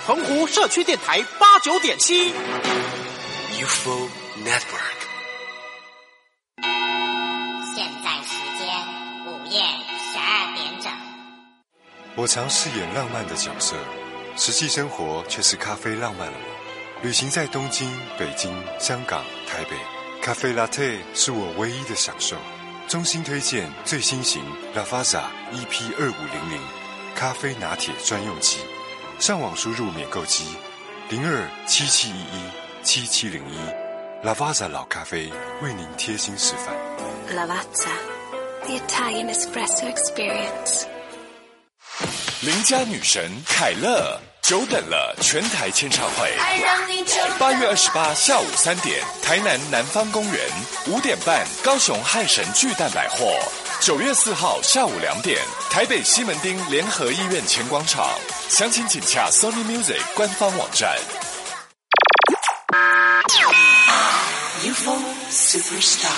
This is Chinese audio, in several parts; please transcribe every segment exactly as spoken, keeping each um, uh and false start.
澎湖社区电台八九点七 U F O Network。 现在时间午夜十二点整。 我常饰演浪漫的角色，实际生活却是咖啡浪漫了我。旅行在东京、北京、香港、台北，咖啡 Latte 是我唯一的享受。衷心推荐最新型 Lavazza E P 二五零零咖啡拿铁专用机，上网输入免购机零二七七一一七七零一 Lavazza 老咖啡为您贴心示范。 Lavazza, the Italian espresso experience。 邻家女神凯乐久等了全台签唱会，八月二十八下午三点，台南南方公园；五点半，高雄汉神巨蛋百货；九月四号下午两点，台北西门町联合医院前广场。详情请洽 Sony Music 官方网站。 U F O Superstar。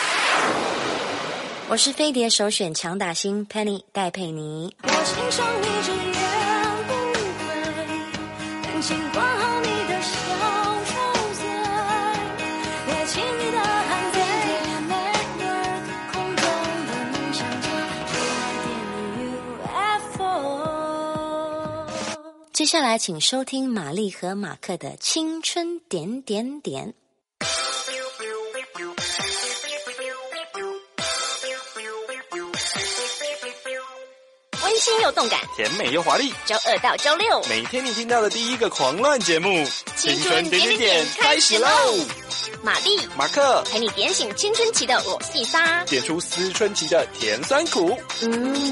我是飞碟首选强打星 Penny 戴佩妮。 我欣赏你这样不会感情管好你的小丑嘴，也请你的汗水每日空中的梦想着来电的 U F O。 接下来请收听玛丽和马克的青春点点点。 温馨又动感， 甜美又华丽。 周二到周六， 每天你听到的第一个狂乱节目， 青春点点点开始喽！玛丽、 马克陪你点醒青春期的我细沙， 点出思春期的甜酸苦。 嗯。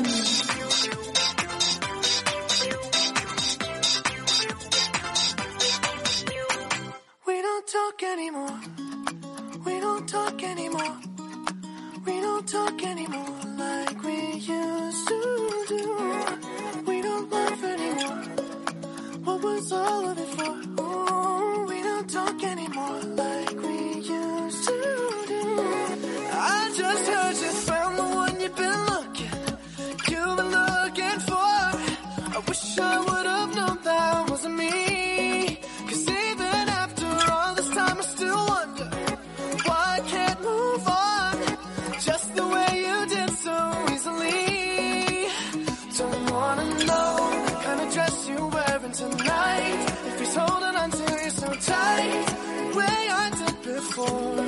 We don't talk anymore. We don't talk anymore. We don't talk anymore like we used to do. We don't laugh anymore. What was all of it for? Oh, we don't talk anymore like we used to do. I just heard you found the one you've been looking, you've been looking for. I wish I would have known that wasn't me. 'Cause even after all this time I still wonder why I can't move on just the way you did so easily. Don't wanna know the kind of dress you're wearing tonight, if he's holding on to you so tight, the way I did before.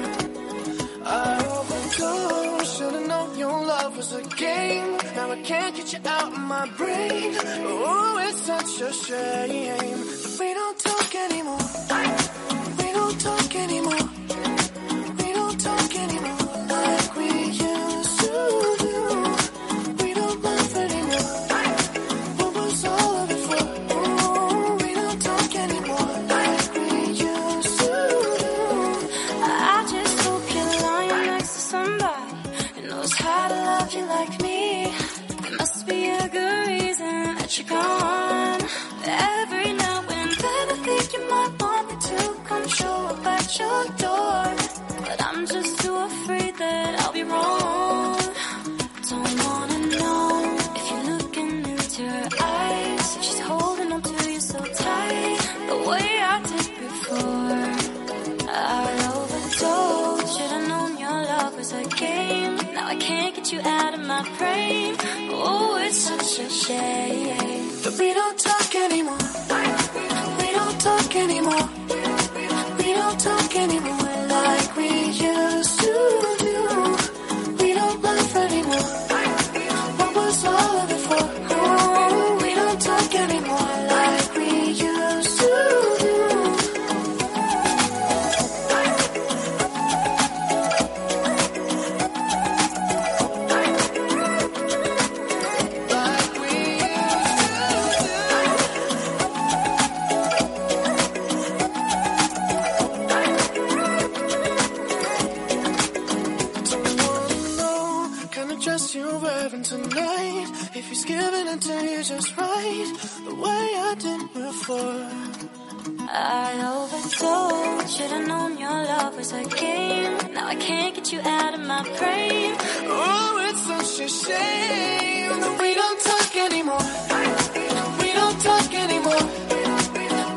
I overdosed, should've known your love was a game. Now I can't get you out of my brain. Oh, it's such a shame that we don't talk anymore. We don't talk anymore. We don't talk anymore like we used to do. We don't laugh anymore. What was all of it for? Oh, we don't talk anymore like we used to do. I just hope you're lying next to somebody who knows how to love you like me. There must be a good reason that you're gone. Every now and then I think you might want me to come show up at your door, but I'm just too afraid that I'll be wrong. Don't wanna know if you're looking into her eyes, if she's holding on to you so tight, the way I did before. I overdosed, should've known your love was a game. Now I can't get you out of my brain. Oh, it's such a shame that we don't talk anymore. We don't talk anymore. We don't talk anymore like we used to do. We don't laugh anymore. What was all of it for? Oh, we don't talk anymore like we used to do. Tonight, if he's giving it to you just right, the way I did before. I overdosed, should've known your love was a game. Now I can't get you out of my brain. Oh, it's such a shame that we don't talk anymore. We don't talk anymore.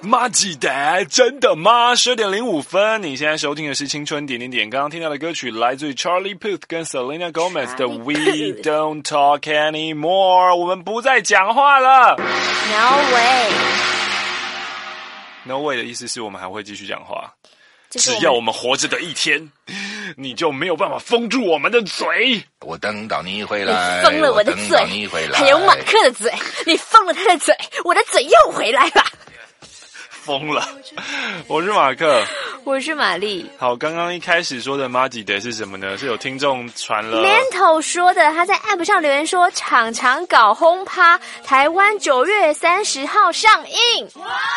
马吉德，真的吗？十二点零五分，你现在收听的是青春点点点。刚刚听到的歌曲来自于 Charlie Puth 跟 Selena Gomez 的 We Don't Talk Anymore， 我们不再讲话了。 No way。No way 的意思是我们还会继续讲话，只要我们活着的一天，你就没有办法封住我们的嘴。 我等到你回来， 你封了我的嘴，还有马克的嘴，你封了他的嘴，我的嘴又回来了。 疯了！我是马克， 我是玛丽。 好，刚刚一开始说的马吉德是什么呢？是有听众传了 Lento 说的，他在 App 上留言说，常常搞轰趴，台湾九月三十号上映。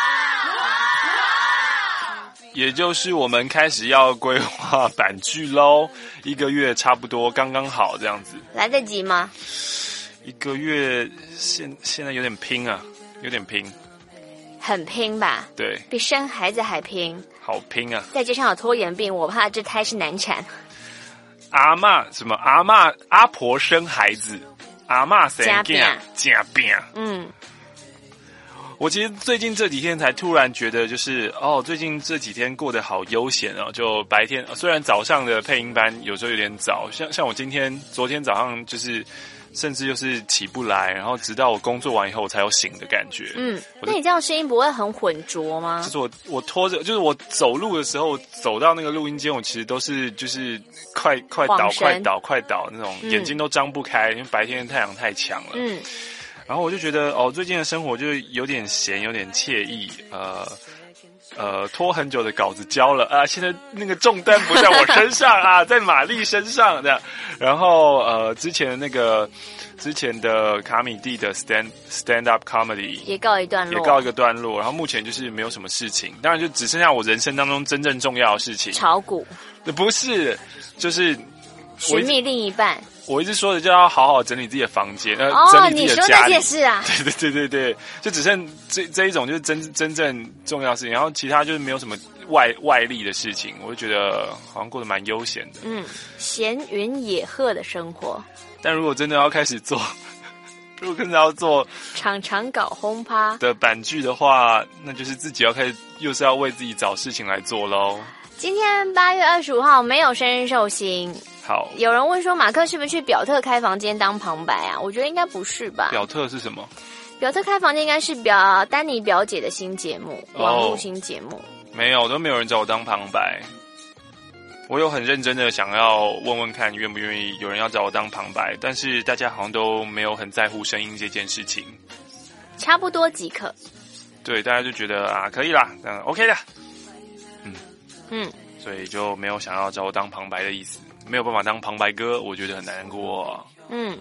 也就是我们开始要规划版剧喽，一个月差不多刚刚好这样子。 来得及吗？ 一个月现现在有点拼啊，有点拼。 很拼吧？ 对， 比生孩子还拼。 好拼啊！ 再加上有拖延病，我怕这胎是难产。 阿嬷什么？阿嬷阿婆生孩子，阿嬷生囝加病。 嗯， 我其实最近这几天才突然觉得，就是哦，最近这几天过得好悠闲哦。就白天虽然早上的配音班有时候有点早，像像我今天昨天早上就是。甚至就是起不来，然后直到我工作完以后我才有醒的感觉。 嗯，那你这样声音不会很浑浊吗？ 就是我我拖着，就是我走路的时候走到那个录音间，我其实都是就是快快倒快倒快倒那种，嗯、眼睛都张不开，因为白天的太阳太强了。嗯，然后我就觉得哦，最近的生活就有点闲，有点惬意，呃。呃，拖很久的稿子交了啊，现在那个重担不在我身上啊，在玛丽身上这样。然后呃，之前的那个之前的卡米蒂的 stand stand up comedy 也告一段落， 也告一个段落。然后目前就是没有什么事情，当然就只剩下我人生当中真正重要的事情。 炒股？ 不是，就是寻觅另一半。 我一直说的就要好好整理自己的房间，呃， 哦、 整理自己的家里。 你说那件事啊？ 对对对对对，就只剩这这一种就是真真正重要的事情，然后其他就是没有什么外外力的事情，我就觉得好像过得蛮悠闲的。 嗯，闲云野鹤的生活。 但如果真的要开始做，如果真的要做常常搞轰趴的版剧的话，那就是自己要开始，又是要为自己找事情来做喽。 今天八月二十五号没有生日寿星。 好， 有人问说马克是不是去表特开房间当旁白啊？我觉得应该不是吧。 表特是什么？ 表特开房间应该是表丹尼表姐的新节目，网络新节目。 没有，都没有人找我当旁白。我有很认真的想要问问看，愿不愿意有人要找我当旁白，但是大家好像都没有很在乎声音这件事情。 差不多即可。 对，大家就觉得啊，可以啦，嗯 ，OK 的。嗯嗯， 所以就没有想要找我当旁白的意思。没有办法当旁白哥，我觉得很难过。 嗯。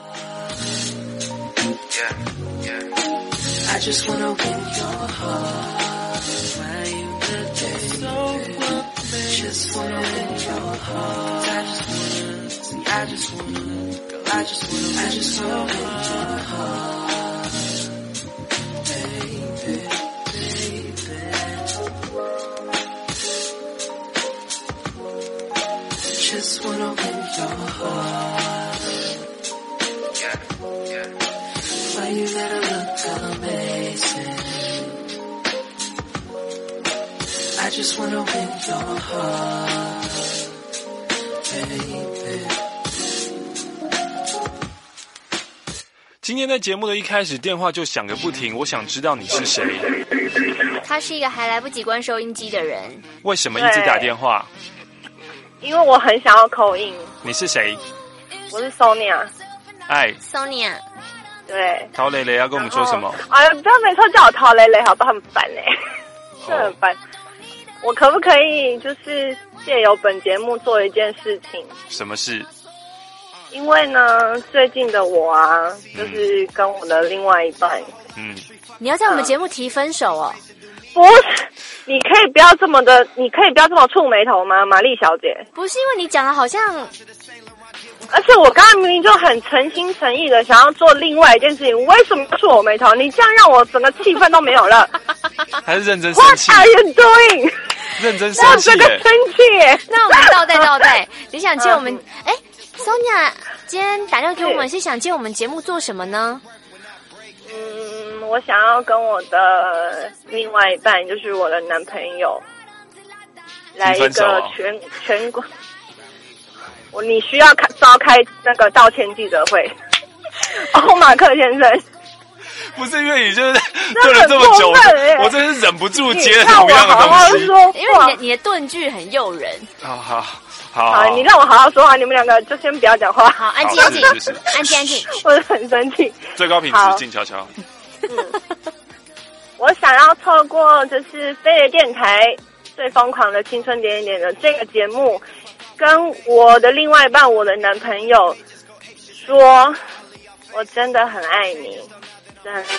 Yeah, yeah. I just wanna win your heart. Why you today? So just wanna win your heart. I just wanna, see, I just wanna, girl, I just wanna, I just wanna win your heart, baby, baby. Just wanna win your heart. Yeah, yeah. Why you gotta look amazing? I just wanna win your heart, baby. 今天在节目的一开始，电话就响个不停。我想知道你是谁。 他是一个还来不及关收音机的人。 为什么一直打电话？ 因为我很想要call in。 你是谁？ 我是 Sonia。 哎 ，Sonia。 对。 陶蕾蕾要跟我们说什么？ 哎呀，不要每次叫我陶蕾蕾，好不好？很烦哎、欸，真的很烦。我可不可以就是借由本节目做一件事情？ 什么事？ 因为呢，最近的我啊，就是跟我的另外一半， 嗯， 你要在我们节目提分手哦？ 不是，你可以不要这么的，你可以不要这么触眉头吗，玛丽小姐？ 不是因为你讲的好像， 而且我刚才明明就很诚心诚意的想要做另外一件事情，为什么要触我眉头？你这样让我整个气氛都没有了。 还是认真生气 ？What are you doing？ 认真生气耶！ 让这个生气。 那我们倒带倒带，你想借我们？哎、嗯。Sonia， 今天打电话给我们是想借我们节目做什么呢？ 嗯， 我想要跟我的另外一半，就是我的男朋友，来一个全全国，我你需要开召开那个道歉记者会。欧马克先生。 不是因为你就是炖了这么久，我真是忍不住接同样的东西。 因为你的你的盾句很诱人。 好好好， 好，你让我好好说话，你们两个就先不要讲话。 好，安静安静，安静安静。 我很生气。 最高品质，静悄悄。 嗯，我想要透过就是飞碟电台最疯狂的青春点点点的这个节目，跟我的另外一半，我的男朋友说，我真的很爱你。真的，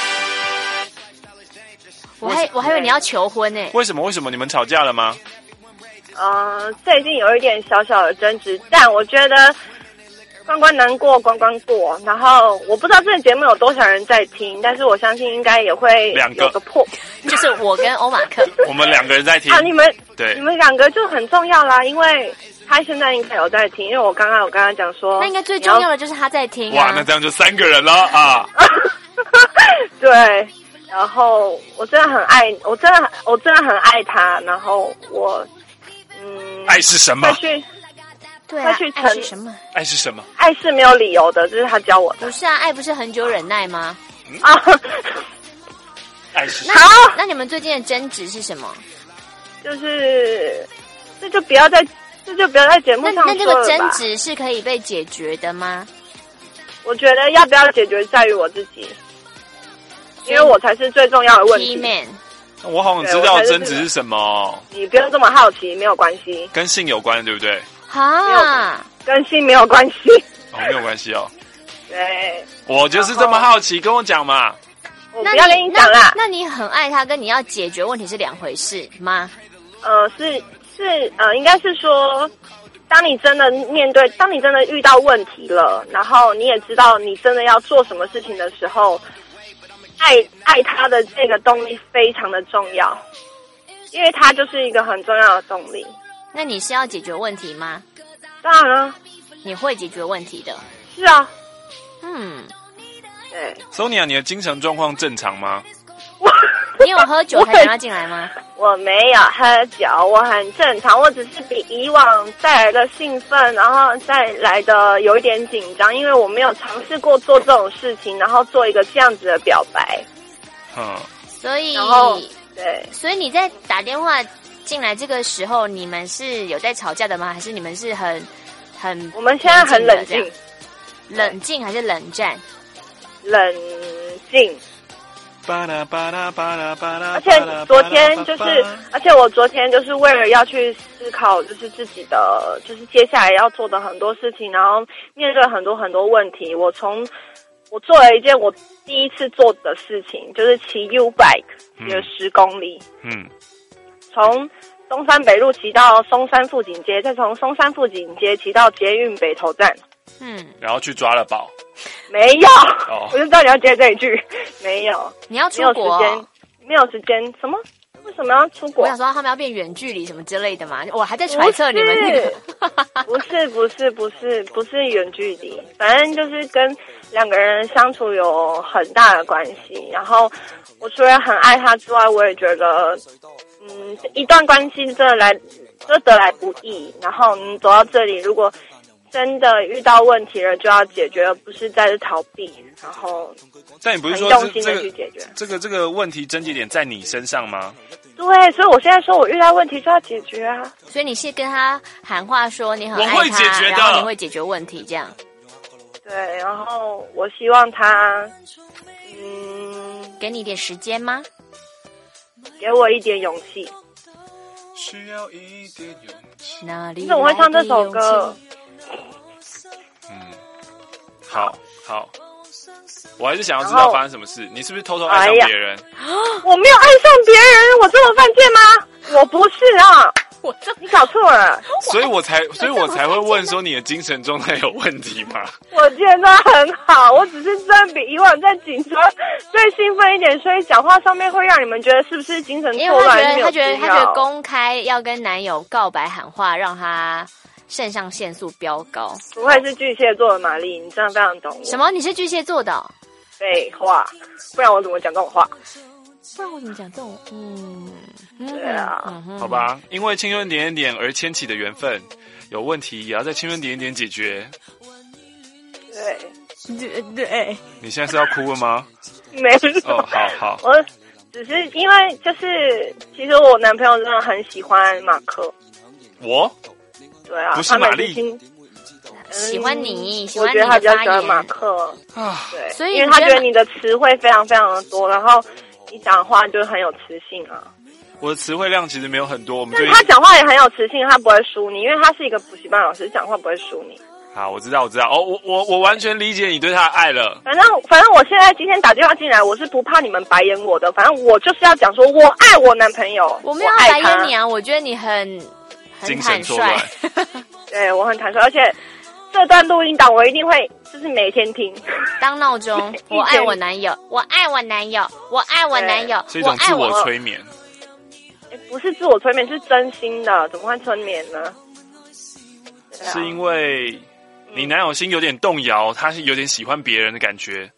我还我还以为你要求婚呢。 为什么？为什么你们吵架了吗？ 呃，最近有一点小小的争执，但我觉得关关难过关关过。然后我不知道这个节目有多少人在听，但是我相信应该也会两个有个破， 就是我跟欧马克， 我们两个人在听啊。你们对， 你们两个就很重要啦，因为他现在应该有在听，因为我刚刚有跟他讲说， 那应该最重要的就是他在听啊。 哇，那这样就三个人了啊。 对，然后我真的很爱，我真的我真的很爱他，然后我，嗯， 爱是什么？ 会去， 对啊， 会去爱是什么？ 爱是什么？ 爱是没有理由的，这是他教我的。 不是啊，爱不是恒久忍耐吗？ 嗯、 啊， 爱是好。那, 那你们最近的争执是什么？ 就是这就不要在这就不要在节目上说了吧。 那那这个争执是可以被解决的吗？ 我觉得要不要解决在于我自己。因为我才是最重要的问题。 我好想知道争执是什么。 你不用这么好奇，没有关系。 跟性有关，对不对？ 啊， 跟性没有关系。 哦，没有关系哦。 对。 我就是这么好奇，跟我讲嘛。 我不要跟你讲啦。 那你很爱他，跟你要解决问题是两回事吗？ 呃，是是呃，应该是说，当你真的面对，当你真的遇到问题了，然后你也知道你真的要做什么事情的时候。爱爱他的这个动力非常的重要，因为他就是一个很重要的动力。 那你是要解决问题吗？ 当然了， 你会解决问题的。 是啊， 嗯， 对。 Sonia， 你的精神状况正常吗？ 你有喝酒才想要进来吗？ 我没有喝酒，我很正常，我只是比以往再来的兴奋，然后再来的有一点紧张，因为我没有尝试过做这种事情，然后做一个这样子的表白。 嗯， 所以， 然后对， 所以你在打电话进来这个时候，你们是有在吵架的吗？还是你们是很很？ 我们现在很冷静， 冷静还是冷战？ 冷静。而且昨天就是，而且我昨天就是为了要去思考，就是自己的，就是接下来要做的很多事情，然后面对很多很多问题。我从我做了一件我第一次做的事情，就是骑 U bike 骑了十公里，嗯，从中山北路骑到松山富锦街，再从松山富锦街骑到捷运北投站， 嗯，然后去抓了宝。 没有，哦、我就知道你要接这一句。没有， 你要出国、哦？ 没有时间，没有时间。什么？为什么要出国？ 我想说他们要变远距离什么之类的嘛。我还在揣测你们那个。 不是不是不是不是远距离，反正就是跟两个人相处有很大的关系。然后我除了很爱他之外，我也觉得，嗯，一段关系真的来就得来不易。然后你走到这里，如果真的遇到问题了，就要解决，而不是在这逃避。然后， 但你不是说用心的去解决这个这个问题症结点在你身上吗？ 对，所以我现在说我遇到问题就要解决啊。 所以你是跟他喊话说你很爱他， 我会解决的， 然后你会解决问题，这样。 对，然后我希望他，嗯， 给你一点时间吗？ 给我一点勇气。 需要一点勇气。 哪里？ 你怎么会唱这首歌？ 嗯，好好，我还是想要知道发生什么事。你是不是偷偷爱上别人？ 哎、我没有爱上别人，我这么犯贱吗？我不是啊， 我这你搞错了。 所以我才，所以我才会问说你的精神状态有问题吗？ 我现在很好，我只是真的比以往再紧张、再兴奋一点，所以讲话上面会让你们觉得是不是精神错乱？ 因为他觉得他觉得他觉得公开要跟男友告白喊话，让他肾上腺素飙高。 不愧是巨蟹座的玛丽，你真的非常懂我。 什么？你是巨蟹座的、哦？ 废话，不然我怎么讲这种话？ 不然我怎么讲这种？嗯， 对啊， 嗯、好吧，因为青春点点点而牵起的缘分，有问题也要在青春点点点解决。 对， 对对。 你现在是要哭了吗？ 没有。 哦，好好。 我只是因为就是，其实我男朋友真的很喜欢马克。 我？ 对啊， 不是玛丽。 喜欢你，喜欢我觉得他比较喜欢马克啊， 对， 所以因为他觉得你的词汇非常非常的多，然后你讲话就很有磁性啊。 我的词汇量其实没有很多，我们但他讲话也很有磁性，他不会输你，因为他是一个补习班老师，讲话不会输你。 好，我知道，我知道，哦，我我我完全理解你对他的爱了。 反正反正我现在今天打电话进来，我是不怕你们白眼我的，反正我就是要讲说我爱我男朋友， 我没有白眼你啊，我觉得你很很坦率， 对我很坦率，而且。这段录音档我一定会，就是每天听， 当闹钟。我爱我男友，我爱我男友，我爱我男友， 是一种自我催眠。 不是自我催眠，是真心的，怎么会催眠呢？ 啊、是因为你男友心有点动摇，他是有点喜欢别人的感觉。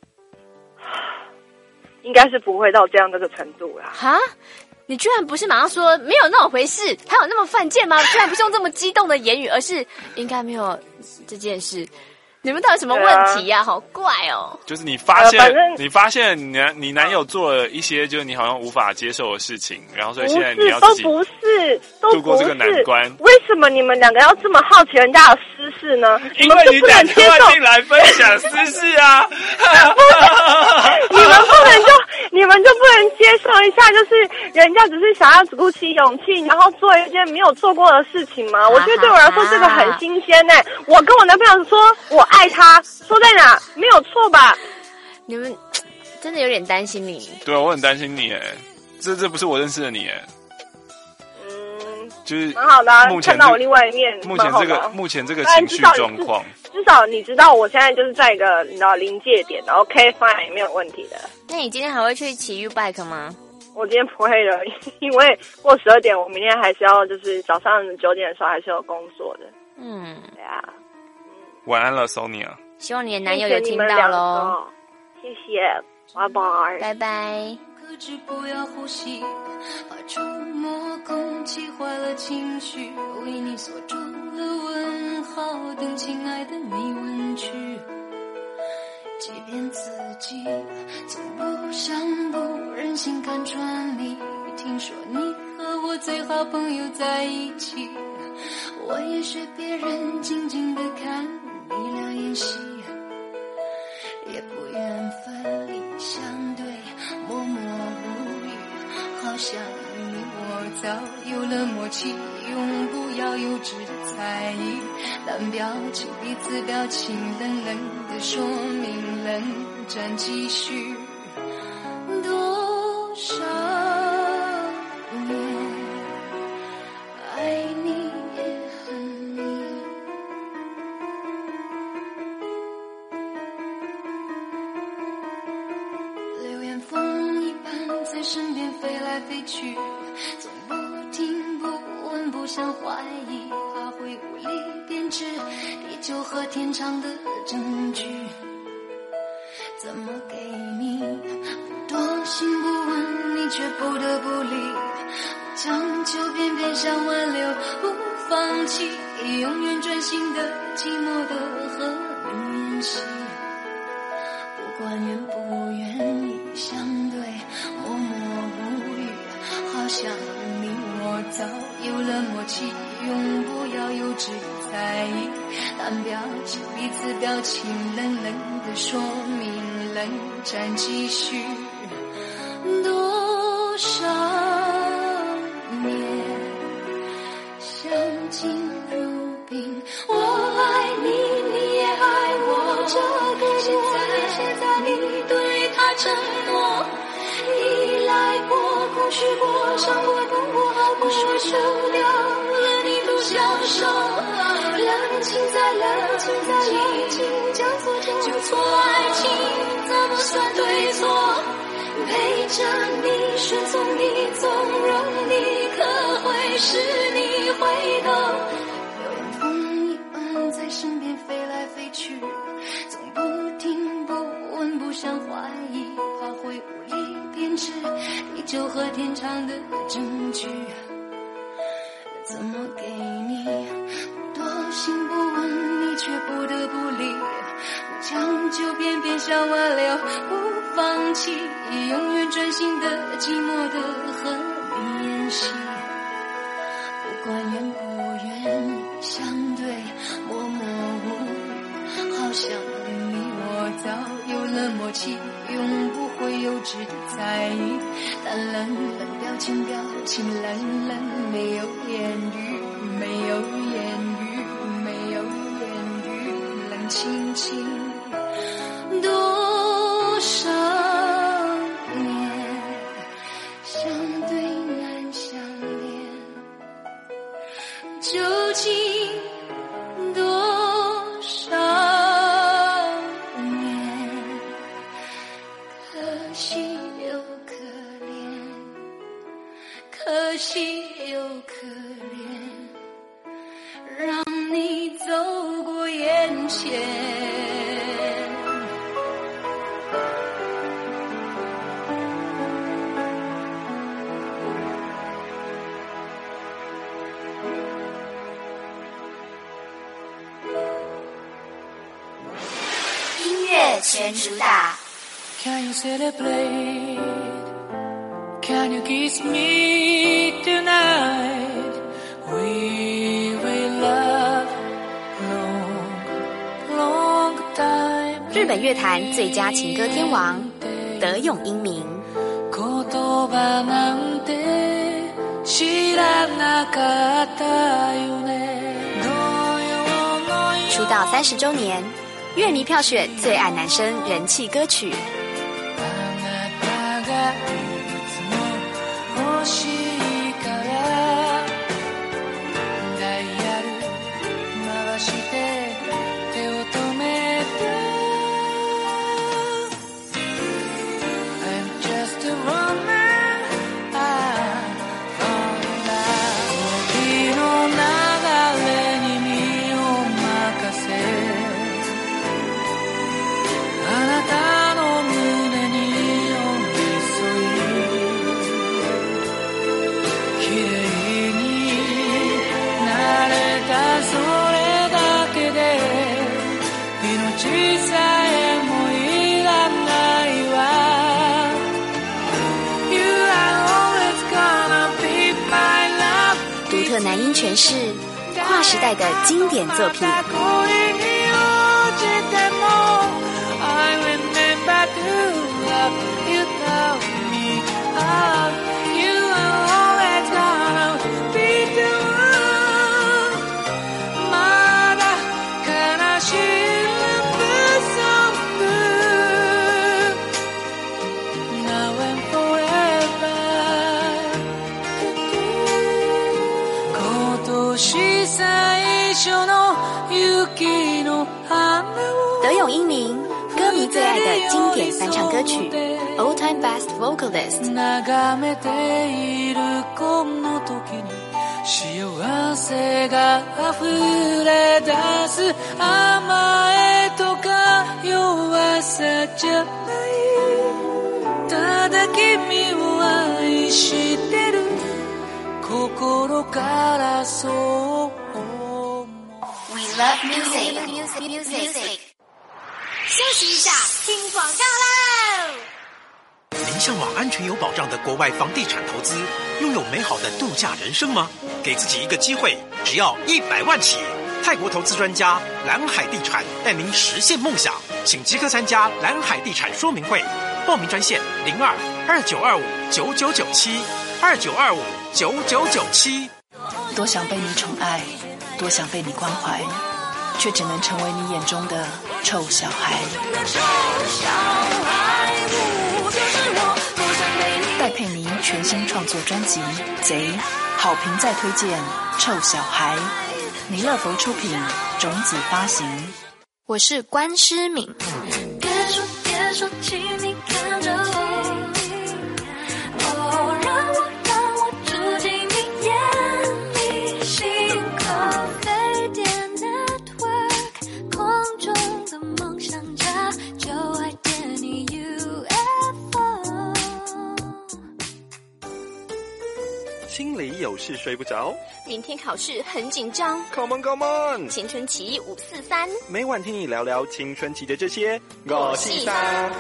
应该是不会到这样这个程度啦。 哈？你居然不是马上说没有那种回事，还有那么犯贱吗？居然不是用这么激动的言语，而是应该没有这件事。你们到底什么问题呀、啊？好怪哦！ 就是你发现，呃、你发现你男你男友做了一些就是你好像无法接受的事情，然后所以现在你要自己都不是都度过这个难关。 为什么你们两个要这么好奇人家的私事呢？ 因为你打电话进来分享私事啊！ 你们不能就你们就不能接受一下，就是人家只是想要鼓起勇气，然后做一件没有做过的事情吗？我觉得对我来说这个很新鲜呢、欸。我跟我男朋友说我爱他，说在哪没有错吧？ 你们真的有点担心你。 对啊，我很担心你哎，这这不是我认识的你哎。 嗯， 就是蛮好的、啊， 目前看到我另外一面， 目前这个目前这个情绪状况， 至少你知道我现在就是在一个你知道临界点 ，OK fine 没有问题的。 那你今天还会去骑 U bike 吗？ 我今天不会了，因为过十二点，我明天还是要就是早上九点的时候还是有工作的。 嗯， 对啊。 晚安了 ，Sonia。 希望你的男友有听到咯。 谢谢，拜拜， 拜拜。 克制不要呼吸，怕触摸空气坏了情绪，为你锁住了问号，等亲爱的你问句。即便自己从不想不忍心看穿你，听说你和我最好朋友在一起，我也学别人静静地看你俩演戏，也不愿分离相对，默默无语，好像你我早有了默契，永不要幼稚的猜疑，但表情彼此表情冷冷的说明冷战继续，多少年爱你也恨你，流言风一般在身边飞来飞去，总不听不问不想怀疑，怕会无力编织地久和天长的证据，怎么给你不多心不问，你却不得不理，不将就偏偏想挽留，不放弃，永远专心的寂寞的和你演戏，不管愿不愿意相对，默默无语，好像你我早有了默契，永不要幼稚的猜疑，但表情彼此表情冷冷的说明冷战继续，多少年相敬如宾，我爱你你也爱我，这个现在现在你对他承诺，依赖过空虚过伤过痛过好过受掉了你都享受，冷静再冷静再冷静，将错就错，爱情怎么算对错，陪着你顺从你纵容你，可会是你回头，流言风一般在身边飞来飞去，总不听不问不想怀疑，怕会无力编织地久和天长的证据。怎么给你多心不问，你却不得不理，不将就偏偏想挽留，不放弃，永远专心的寂寞的和你演戏。不管愿不愿相对默默无，好像你我早有了默契，永不会幼稚的在意，但冷冷表情表情冷冷，没有言语没有言语没有言语，冷清清多少年，相对难相恋，究竟多少年，可惜又可怜，可惜又可怜，让你走过眼前。 音乐全主打。 Can you celebrate? Can you kiss me tonight? We will love long, long time. 日本乐坛最佳情歌天王德永英明。 言葉なんて知らなかったよね。 出道三十周年，乐迷票选最爱男生人气歌曲。 独特男音诠释跨时代的经典作品。德永英明，歌迷最爱的经典翻唱歌曲 All Time Best Vocalist。 幸せが溢れ出す甘えとか弱さじゃないただ君を愛してる心からそう We love music, music, music, music. 休息一下，听广告喽！ 您向往安全有保障的国外房地产投资，拥有美好的度假人生吗？给自己一个机会，只要一百万起。泰国投资专家蓝海地产带您实现梦想，请即刻参加蓝海地产说明会。报名专线零二二九二五九九九七二九二五九九九七。 多想被你宠爱，多想被你关怀，却只能成为你眼中的臭小孩。戴佩妮全新创作专辑《贼》，好评再推荐《臭小孩》，弥勒佛出品，种子发行。 我是关诗敏。 别说别说，请你看着我，哦，让我让我住进你眼里，心咖啡店 Network， 空中的梦想家，就爱点你 U 心里有事睡不着， 明天考试很紧张。 Come on, come on！ 青春期五四三， 每晚听你聊聊青春期的这些我细三。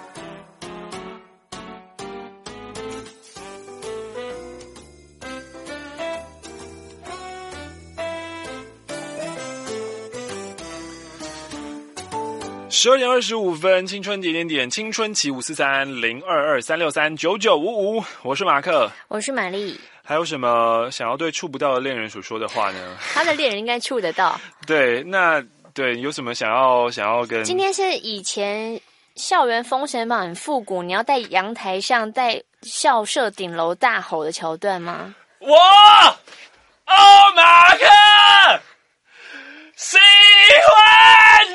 十二点二十五分，青春点点点，青春期五四三零二二三六三九九五五，我是马克， 我是玛丽。 还有什么想要对触不到的恋人所说的话呢？ 他的恋人应该触得到。 对，那对有什么想要想要跟？ 今天是以前校园封神榜很复古，你要在阳台上在校舍顶楼大吼的桥段吗？ 我哦，马克喜欢你。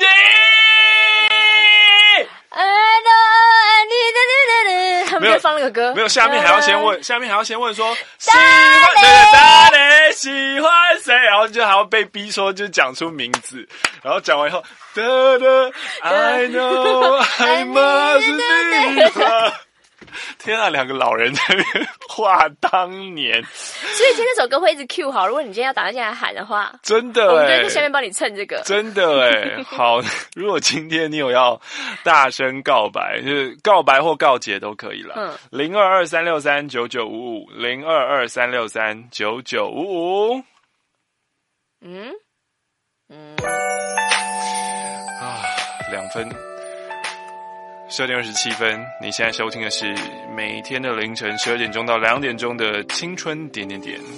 他们在放那个歌， 没有，下面还要先问，下面还要先问说喜欢对对大嘞喜欢谁，然后就还要被逼说就讲出名字，然后讲完以后，哒哒 I know I must be。天啊，两个老人在那边话当年， 所以今天这首歌会一直 Q 好。如果你今天要打进来喊的话， 真的、欸， 我们就在下面帮你蹭这个， 真的哎、欸。好，如果今天你有要大声告白，就是告白或告解都可以了。嗯，零二二三六三九九五五，零二二三六三九九五五。嗯嗯啊，两分。十二点二十七分，你现在收听的是每天的凌晨十二点钟到两点钟的青春点点点。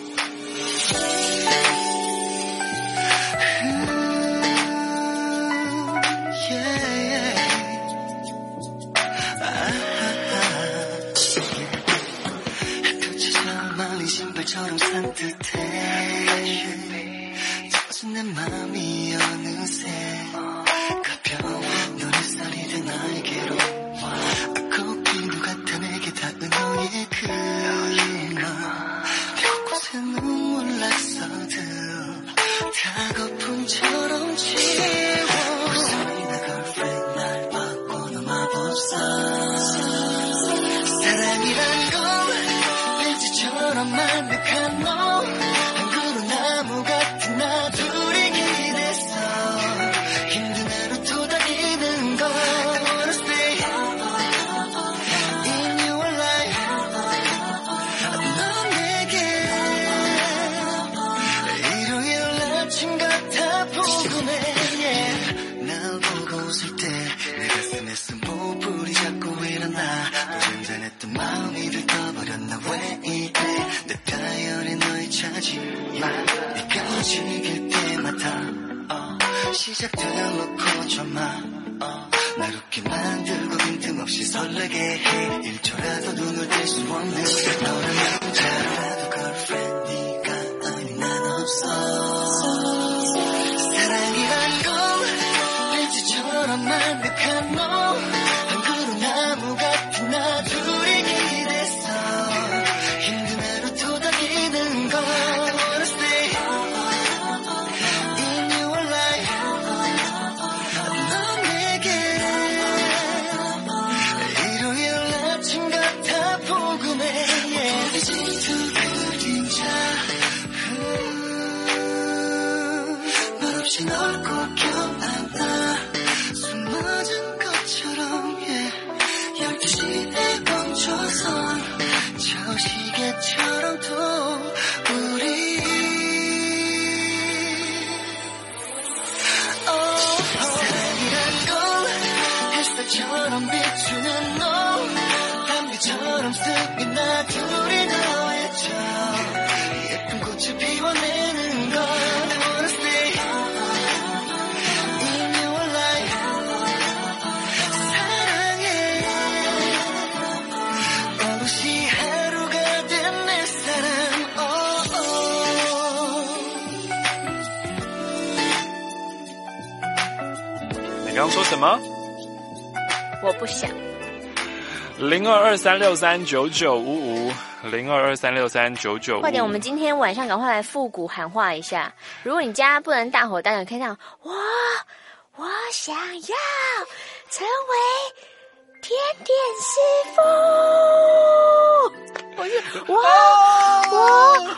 刚刚说什么？ 我不想。 零二二三六三九九五五，零二二三六三九九五五。 快点，我们今天晚上赶快来复古喊话一下。如果你家不能大吼大叫，可以这样：我我想要成为甜点师傅。我是我我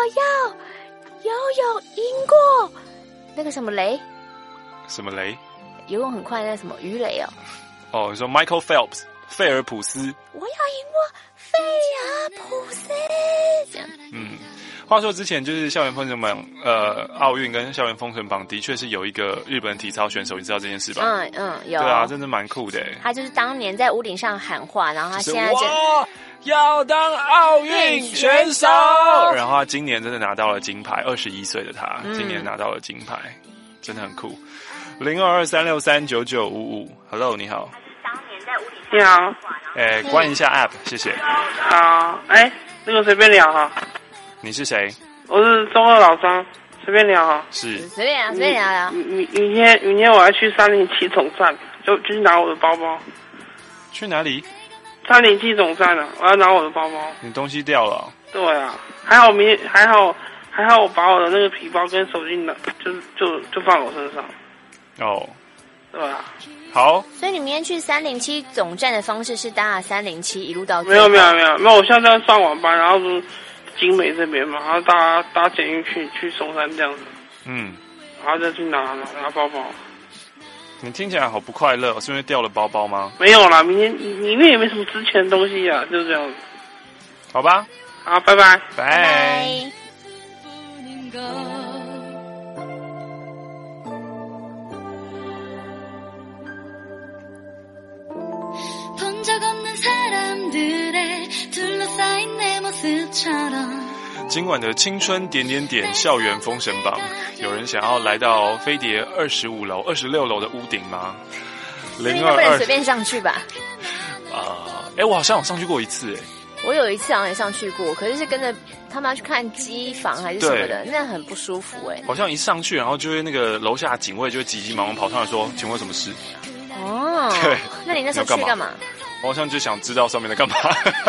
要游泳赢过那个什么雷？ 什么雷？ 游泳很快那什么鱼雷哦？ 哦，你说 Michael Phelps 费尔普斯？ 我要赢过费尔普斯，这样。 嗯，话说之前就是校园封神榜，呃，奥运跟校园封神榜的确是有一个日本体操选手，你知道这件事吧？ 嗯嗯，有。 对啊，真的蛮酷的。 他就是当年在屋顶上喊话，然后他现在就。 要当奥运选手，然后他今年真的拿到了金牌，二十一岁的他、嗯、今年拿到了金牌，真的很酷。零二二三六三九九五五 ，Hello， 你好。 你好。 哎，关一下 App， 谢谢。 好，哎，那个随便聊哈。 你是谁？ 我是中二老张，随便聊哈。 是。 随便聊，随便聊聊。 明明天明天我要去三零七总站，就就去拿我的包包。 去哪里？ 三零七总站了，我要拿我的包包。 你东西掉了、哦？ 对啊，还好明还好还好，我把我的那个皮包跟手机拿，就就就放我身上。 哦， 对啊。 好。 所以你明天去三零七总站的方式是搭三零七一路到没有没有没有没有，我现在在上晚班，然后是景美这边嘛，然后搭搭捷运去去松山这样子。 嗯。 然后再去拿拿拿包包。 你听起来好不快乐，是因为掉了包包吗？ 没有啦，明天里面也没什么值钱的东西啊，就是这样子。 好吧， 好，拜拜， 拜拜。今晚的青春点点点校园封神榜，有人想要来到飞碟二十五楼、二十六楼的屋顶吗？ 零二二不能随便上去吧？ 啊，哎、呃，我好像有上去过一次，哎， 我有一次好像也上去过，可是是跟着他们要去看机房还是什么的，那很不舒服，哎。 好像一上去，然后就会那个楼下警卫就会急急忙忙跑上来说：“请问什么事？” 哦，对，那你那时候去干嘛？ 我好像就想知道上面在干嘛。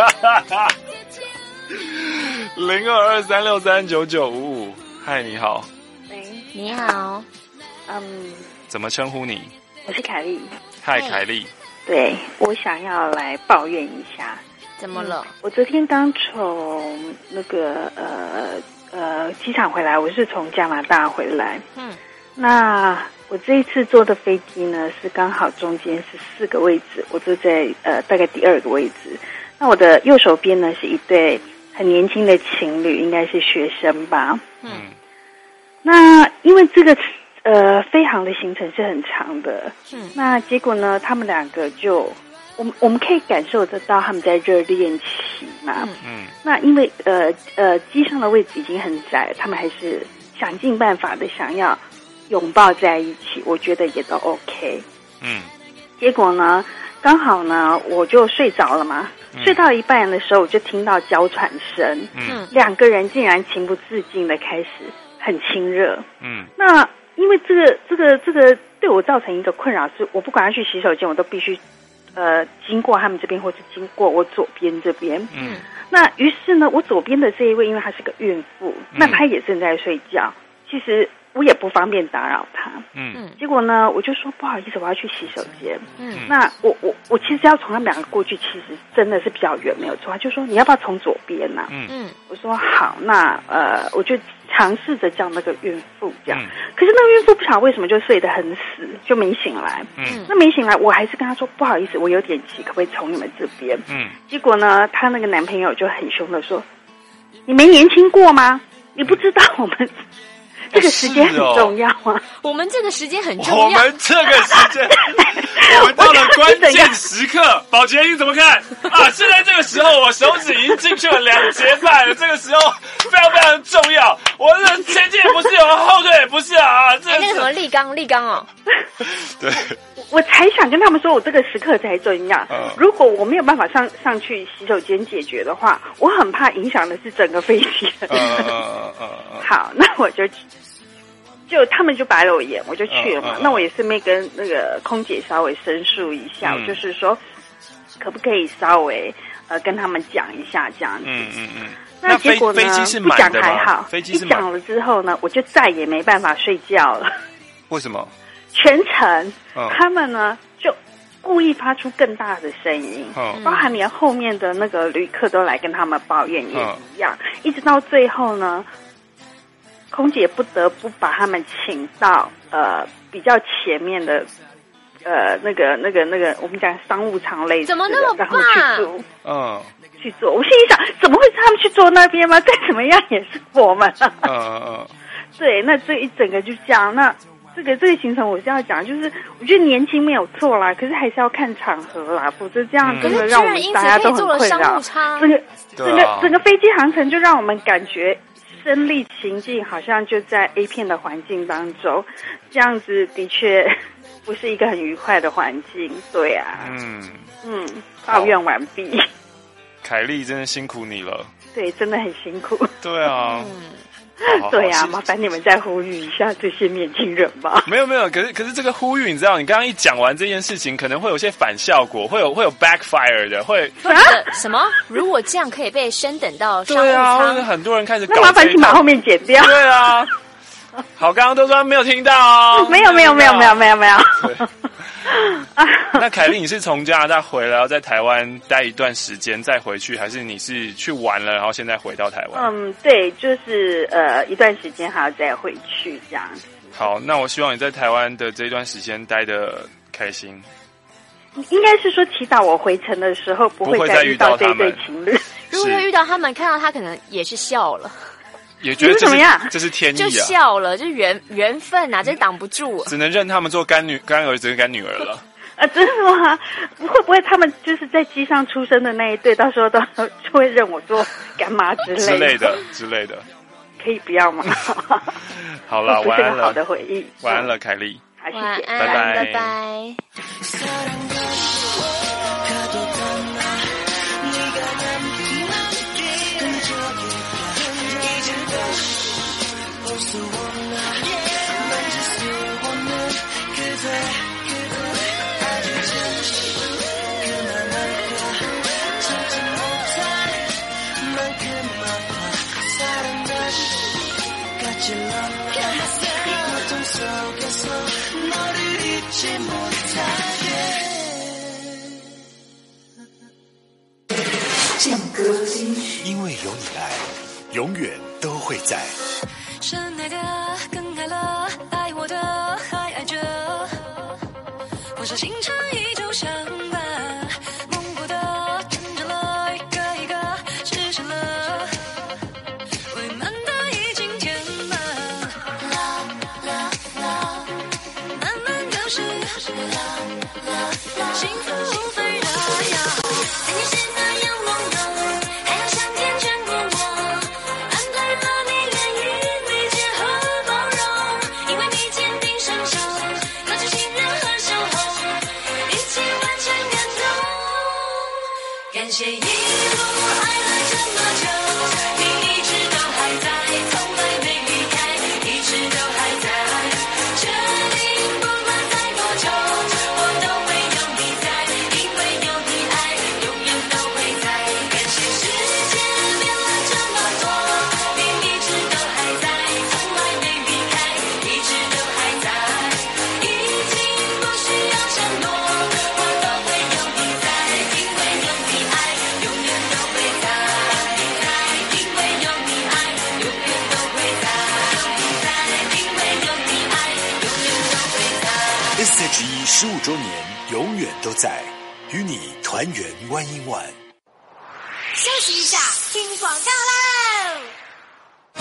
零二二三六三九九五五，嗨，你好。 喂， 你好。 嗯， 怎么称呼你？ 我是凯莉。 嗨，凯莉。 对，我想要来抱怨一下。 怎么了？ 嗯、我昨天刚从那个呃呃机场回来，我是从加拿大回来。嗯。那我这一次坐的飞机呢，是刚好中间是四个位置，我坐在呃大概第二个位置。那我的右手边呢是一对很年轻的情侣，应该是学生吧。嗯。那因为这个呃飞航的行程是很长的，嗯。那结果呢，他们两个就我们我们可以感受得到他们在热恋期嘛。嗯。那因为呃呃机上的位置已经很窄，他们还是想尽办法的想要拥抱在一起，我觉得也都 OK。嗯。结果呢，刚好呢，我就睡着了嘛。嗯、睡到一半的时候，我就听到娇喘声。嗯。两个人竟然情不自禁的开始很亲热。嗯。那因为这个这个这个对我造成一个困扰是，我不管要去洗手间，我都必须呃经过他们这边，或是经过我左边这边。嗯。那于是呢，我左边的这一位，因为她是个孕妇，嗯、那她也正在睡觉。其实我也不方便打扰他，嗯，结果呢，我就说不好意思，我要去洗手间，嗯，那我我我其实要从他们两个过去，其实真的是比较远，没有错。他就说你要不要从左边呢、啊？嗯嗯，我说好，那呃，我就尝试着叫那个孕妇这样，嗯、可是那个孕妇不晓得为什么就睡得很死，就没醒来，嗯，那没醒来，我还是跟他说不好意思，我有点急，可不可以从你们这边？嗯，结果呢，他那个男朋友就很凶的说，你没年轻过吗？你不知道我们。这个时间很重要啊！ 哦、我们这个时间很重要。 我们这个时间，我们到了关键时刻。宝洁，你怎么看啊？现在这个时候，我手指已经进去了两节半了。这个时候非常非常重要。我这前进不是有，后退也不是啊！这、 欸、那个什么立刚，立刚哦。 对， 我才想跟他们说，我这个时刻才重要。嗯、如果我没有办法上上去洗手间解决的话，我很怕影响的是整个飞机的。嗯嗯嗯嗯。好，那我就。就他们就白了我眼，我就去了嘛。Uh, uh, uh, 那我也顺便跟那个空姐稍微申诉一下，嗯、就是说可不可以稍微呃跟他们讲一下这样子。嗯嗯嗯。那结果呢？ 飞机是不讲还好， 飞机是一讲了之后呢，我就再也没办法睡觉了。 为什么？ 全程、uh, 他们呢就故意发出更大的声音， uh, 包含连后面的那个旅客都来跟他们抱怨也一样， uh, 一直到最后呢。 空姐不得不把他们请到呃比较前面的呃那个那个那个我们讲商务舱类似的， 怎么那么棒？ 让他们去做， 嗯， 去做。我心里想，怎么会是他们去做那边吗？再怎么样也是我们啊。 嗯嗯嗯。 对，那这一整个就这样。那这个这个行程我是要讲，就是我觉得年轻没有错啦，可是还是要看场合啦，否则这样真的让我们大家都很困扰。这个整个整个飞机航程就让我们感觉身临情境，好像就在 A 片的环境当中，这样子的确不是一个很愉快的环境。对啊，嗯嗯，抱怨完毕。 凯莉真的辛苦你了。 对，真的很辛苦。 对啊。嗯好好对啊，麻烦你们再呼吁一下这些年轻人吧。 没有没有，可是可是这个呼吁，你知道，你刚刚一讲完这件事情，可能会有些反效果，会有会有 backfire 的，会啊什么？如果这样可以被升等到商务舱， 对啊，很多人开始搞。 那麻烦请把后面剪掉。 对啊，好，刚刚都说没有听到哦。 没有没有没有没有没有没有。 那凯莉，你是从加拿大回来，要在台湾待一段时间再回去，还是你是去玩了，然后现在回到台湾？ 嗯，对，就是呃一段时间还要再回去这样子。 好，那我希望你在台湾的这一段时间待得开心。 应该是说祈祷我回程的时候不会再遇到这对情侣。 如果遇到他们，看到他可能也是笑了。 也觉得这是怎么样？ 这是天意啊！ 就笑了，就是缘缘分啊，这挡不住、啊。 只能认他们做干女、干儿子跟干女儿了。 啊，真的吗？会不会他们就是在机上出生的那一对，到时候都就会认我做干妈之类的之类的之类的？ 可以不要吗？ 好了，晚安了。 好的回忆。 晚安了，凯莉。 好，谢谢， 拜拜，拜拜。 因为有你爱，永远都会在。 深爱的更爱了，爱我的还爱着，火烧心肠依旧相伴，梦过的成长了，一个一个实现了，未满的已经填满，慢慢流逝，幸福飞绕呀，在你现在阳光中，还要想见全过我，安排了你愿意理解和包容，因为你坚定伸手，靠近信任和守候，一起完成感动。感谢一路爱了这么久，你一直都还在，从来没离开，一直都还在，确定不管再多久，我都会有你在，因为有你爱，永远都会在。感谢世界变了这么多，你一直都还在，从来没离开，一直都还在，已经不需要承诺，我都会有你在，因为有你爱，永远都会在，因为有你爱，永远都会在，因为有你爱，永远都会在。 S H E 十五周年，永远都在，与你团圆 One in One。 休息一下，听广告喽。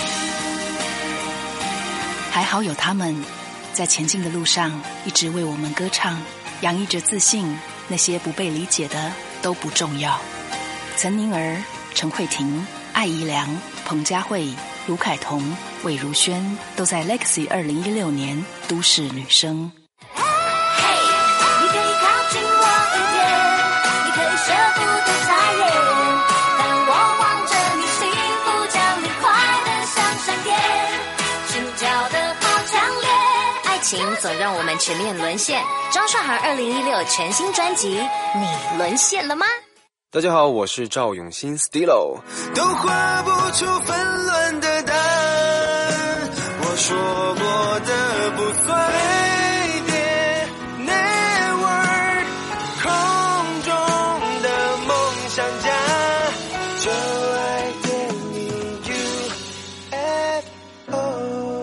还好有他们，在前进的路上一直为我们歌唱，洋溢着自信，那些不被理解的都不重要。岑宁儿、陈慧婷、艾怡良、彭佳慧、卢凯彤、魏如萱都在 Legacy 二零一六年都市女声。 你可以靠近我一点，你可以舍不得再演，但我望着你幸福将你快乐像闪电，心跳的好强烈。 爱情总让我们全面沦陷。张韶涵二零一六全新专辑，你沦陷了吗？ 大家好，我是赵永新 Stilo。 都画不出纷乱的答案，我说过的不算黑点 Network， 空中的梦想家，就爱点你 U F O。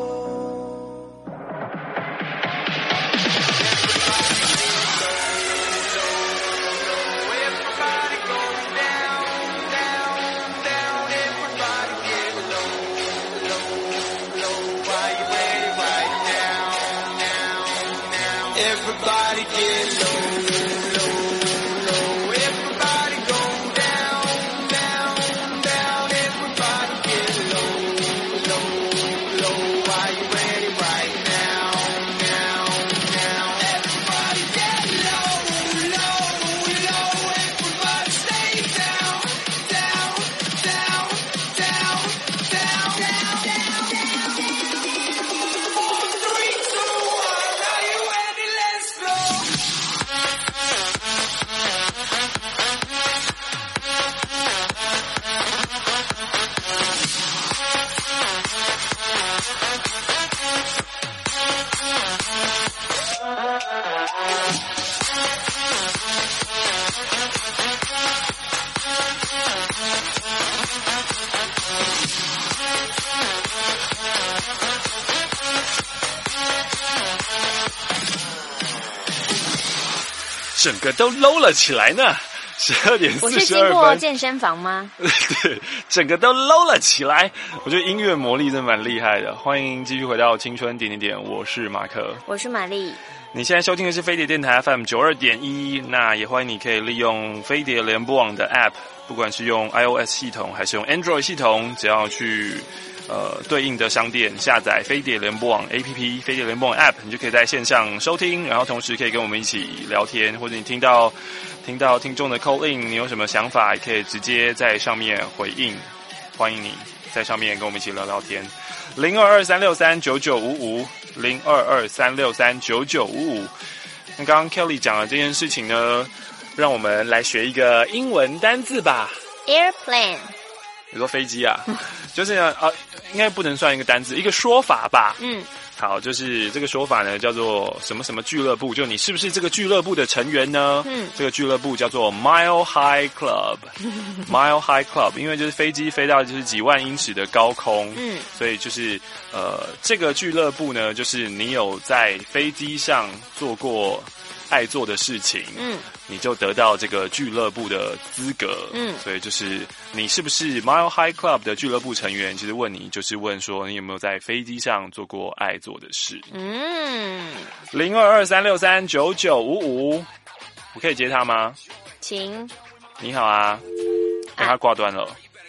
整个都 low 了起来呢。十二点四十二分， 我是经过健身房吗？ 对，整个都 low 了起来。我觉得音乐魔力真的蛮厉害的。欢迎继续回到青春点点点，我是马克， 我是玛丽。 你现在收听的是飞碟电台 F M 九二点一，那也欢迎你可以利用飞碟联播网的 App， 不管是用 iOS 系统还是用 Android 系统，只要去呃对应的商店下载飞碟联播网 A P P、飞碟联播网 App， 你就可以在线上收听，然后同时可以跟我们一起聊天，或者你听到听到听众的 call in， 你有什么想法，也可以直接在上面回应，欢迎你在上面跟我们一起聊聊天。零二二三六三九九五五。零二二三六三九九五五。那刚刚 Kelly 讲的这件事情呢，让我们来学一个英文单字吧。 Airplane。 你说飞机啊？就是呢，呃，应该不能算一个单字，一个说法吧。 嗯。 好，就是这个说法呢，叫做什么什么俱乐部，就你是不是这个俱乐部的成员呢？嗯，这个俱乐部叫做 Mile High Club。Mile High Club， 因为就是飞机飞到就是几万英尺的高空，嗯，所以就是呃，这个俱乐部呢，就是你有在飞机上做过爱做的事情，嗯，你就得到这个俱乐部的资格，嗯，所以就是你是不是 Mile High Club 的俱乐部成员？其实问你就是问说你有没有在飞机上做过爱做的事？嗯，零二二三六三九九五五，我可以接他吗？ 请。 你好啊，等他挂断了。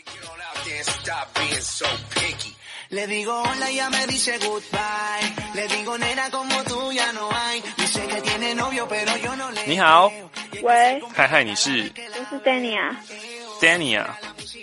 Le digo hola, ella me dice goodbye. Le digo nena como tú ya no hay. Dice que tiene novio, pero yo no le. 你好， 喂， 嗨嗨，你是？ 我是 Danny 啊。 Danny 啊。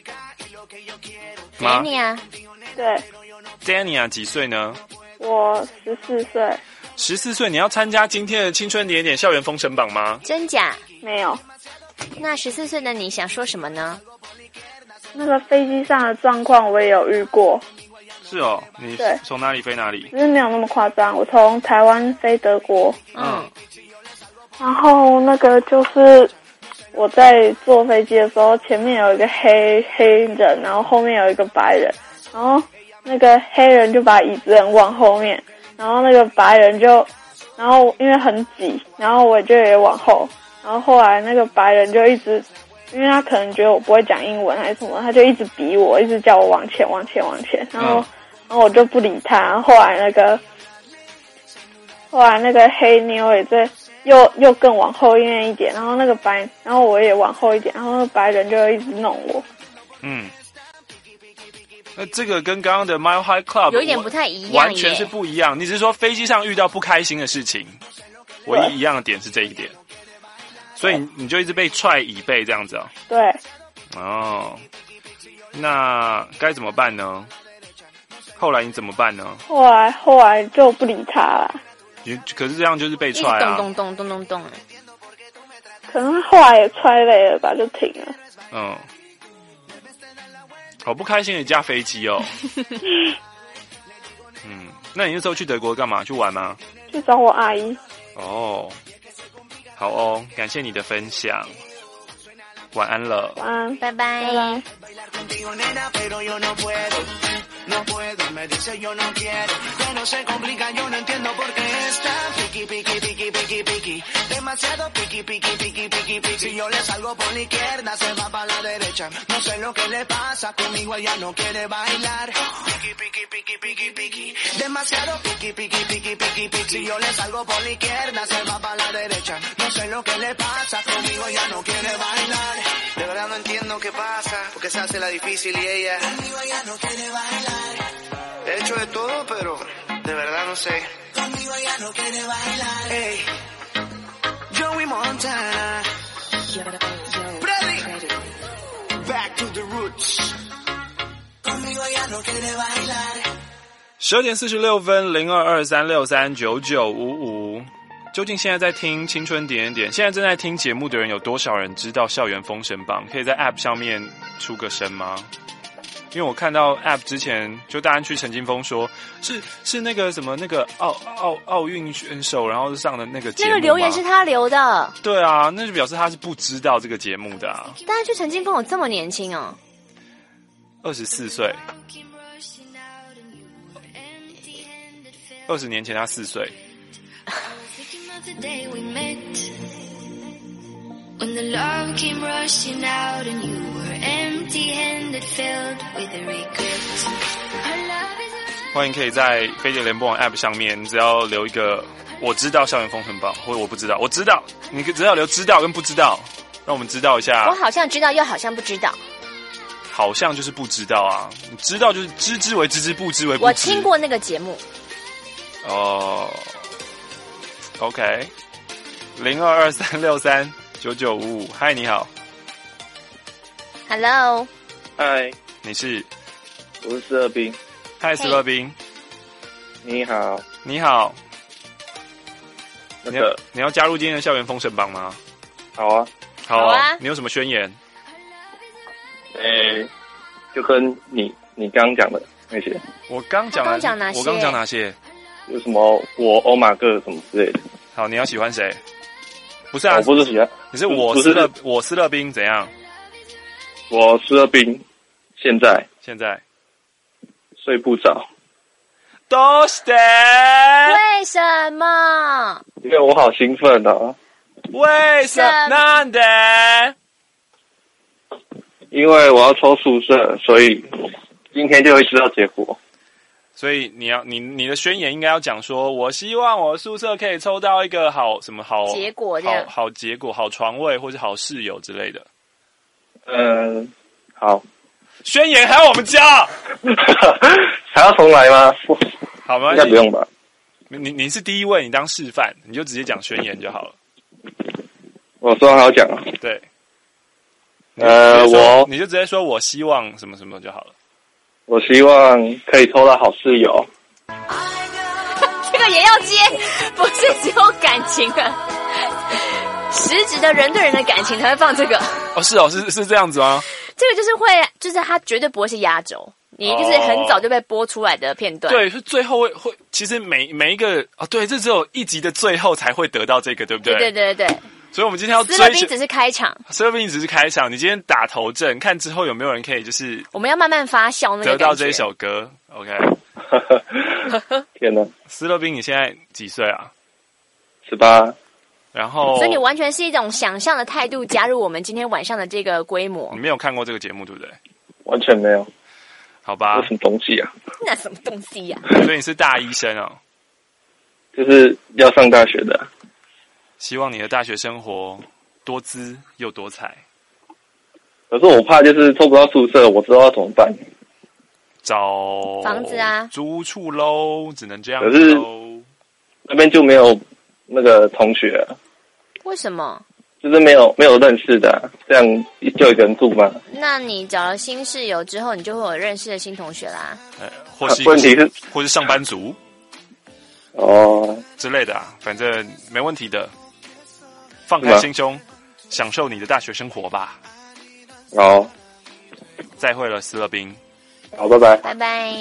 Danny 啊。 对。 Danny 啊，几岁呢？ 我十四岁。 十四岁，你要参加今天的青春点点校园封神榜吗？ 真假？ 没有。 那十四岁的你想说什么呢？ 那个飞机上的状况我也有遇过。 是哦，你从哪里飞哪里？ 只是没有那么夸张，我从台湾飞德国。嗯。然后那个就是我在坐飞机的时候，前面有一个黑黑人，然后后面有一个白人，然后那个黑人就把椅子很往后面，然后那个白人就，然后因为很挤，然后我就也往后，然后后来那个白人就一直。因为他可能觉得我不会讲英文还是什么，他就一直逼我，一直叫我往前、往前、往前，然后，嗯、然后我就不理他。然后后来那个，后来那个黑妞也在又又更往后面一点，然后那个白，然后我也往后一点，然后那个白人就一直弄我。 嗯，那这个跟刚刚的 Mile High Club 有一点不太一样， 完全是不一样。你只是说飞机上遇到不开心的事情，唯一一样的点是这一点。所以你就一直被踹椅背这样子哦。 对。 哦，那该怎么办呢？后来你怎么办呢？ 后来后来就不理他了。 你可是这样就是被踹啊！ 咚咚咚咚咚咚。 可能后来也踹累了吧，就停了。 嗯。好不开心的一架飞机哦。嗯，那你那时候去德国干嘛？去玩吗？ 去找我阿姨。 哦。好哦，感谢你的分享，晚安了。 晚安， 拜拜。 拜拜。 No puedo, me dice yo no quiero, pero se complica, yo no entiendo por qué está piqui, piqui, piqui, piqui, piqui, demasiado piqui, piqui, piqui, piqui, piqui. Si yo le salgo por la izquierda, se va para la derecha. No sé lo que le pasa, conmigo ella no quiere bailar. Piqui, piqui, piqui, piqui, piqui, demasiado piqui, piqui, piqui, piqui, piqui. Si yo le salgo por la izquierda, se va para la derecha. No sé lo que le pasa, conmigo ella no quiere bailar. De verdad no entiendo qué pasa, porque se hace la difícil y ella conmigo ella no quiere bailar. He hecho de todo, pero de verdad no sé. Conmigo ella no quiere bailar. Hey, Joey Montana. Freddy. Back to the roots. Conmigo ella no quiere bailar. 十二点四十六分，零二二三六三九九五五。究竟现在在听青春点点点，现在正在听节目的人有多少人知道校园封神榜？可以在 App 上面出个声吗？因为我看到 App 之前就大安区陈金峰说是是那个什么那个奥奥奥运选手，然后上的那个节目， 那个留言是他留的。 对啊，那就表示他是不知道这个节目的啊。 大安区陈金峰有这么年轻哦？ 二十四岁，二十年前他四岁。 When the love came rushing out and you were empty-handed, filled with regret. 欢迎可以在飞碟联播网 App 上面，你只要留一个我知道校园风尘榜，或者我不知道，我知道，你只要留知道跟不知道，让我们知道一下。 我好像知道，又好像不知道。 好像就是不知道啊，你知道就是知之为知之，不知为不知。 我听过那个节目。 哦 ，OK， 零二二三六三九九五五，嗨，你好。 Hello。 嗨， 你是？ 我是斯乐斌。 嗨，斯乐斌。 你好。 你好。 那个， 你要加入今天的校园封神榜吗？ 好啊。 好啊。你有什么宣言？ 诶、欸，就跟你你刚刚讲的那些。 我刚讲刚讲哪些？ 我刚讲哪些？ 有什么我欧马克什么之类的。 好，你要喜欢谁？不是啊， 我不是喜欢， 你是我斯乐我斯乐斌怎样？ 我斯乐斌，现在现在睡不着。 どうして？ 为什么？ 因为我好兴奋哦。 为什么？なんで？ 因为我要抽宿舍，所以今天就会知道结果。 所以你要你你的宣言应该要讲说，我希望我宿舍可以抽到一个好什么好结果， 好好结果，好床位或者好室友之类的。 嗯，好。 宣言还要我们加？ 还要重来吗？ 好吗？ 应该不用吧。 你你是第一位，你当示范，你就直接讲宣言就好了。 我说好讲啊。 对。 呃，我你就直接说我希望什么什么就好了。 我希望可以抽到好室友。 这个也要接，不是只有感情啊，实质的人对人的感情才会放这个。 哦，是哦，是是这样子吗？ 这个就是会，就是它绝对不会是压轴，你就是很早就被播出来的片段。 哦、对，是最后会会，其实每每一个哦，对，这只有一集的最后才会得到这个，对不对？ 对对对对。 所以我们今天要追斯乐斌只是开场， 斯乐斌只是开场。你今天打头阵，看之后有没有人可以就是我们要慢慢发酵那个得到这一首歌。OK， 天哪！ 斯乐斌，你现在几岁啊？ 十八。 然后， 所以你完全是一种想象的态度加入我们今天晚上的这个规模。 你没有看过这个节目，对不对？ 完全没有。 好吧。 这什么东西啊？ 那什么东西呀、 啊？所以你是大一生哦。 就是要上大学的。 希望你的大学生活多姿又多彩。 可是我怕就是抽不到宿舍，我知道要怎么办。 找房子啊， 租处喽，只能这样。 可是那边就没有那个同学、啊。 为什么？ 就是没有没有认识的、啊，这样就一个人住吗？ 那你找了新室友之后，你就会有认识的新同学啦。 呃，或是问题是， 或是上班族哦之类的啊，反正没问题的。放开心胸，享受你的大学生活吧。 好， 再会了，斯乐斌。 好，拜拜。 拜拜。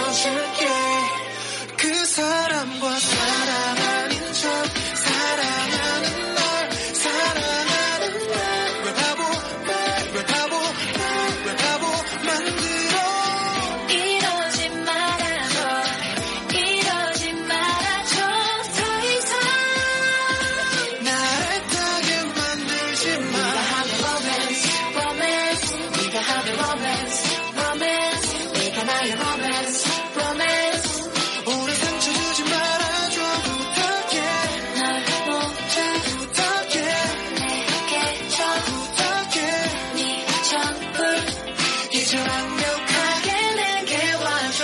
써줄게 그 사람과 사랑 아닌 척 사랑하는 널 사랑하는 날 왜 바보 왜 바보 왜 바보 만들어 이러지 말아줘 이러지 말아줘 더 이상 날 타게 만들지 마 네가 하는 romance romance 네가 하는 romance romance 네가 나의 romance romance 오래 상처 주지 말아줘 부탁해 날 보자 부탁해 내게 줘 부탁해 네 전부 이제 완벽하게 내게 와줘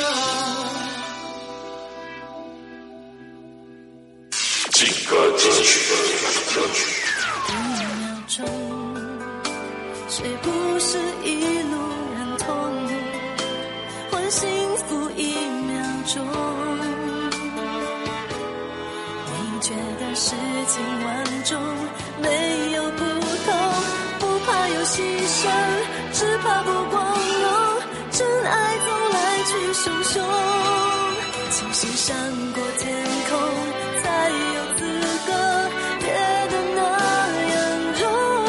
一秒钟是不是一路忍痛换幸福一秒钟你觉得事情万种没有不同不怕有牺牲只怕不光荣真爱总来去汹汹其实上过天空才有资格别的那样重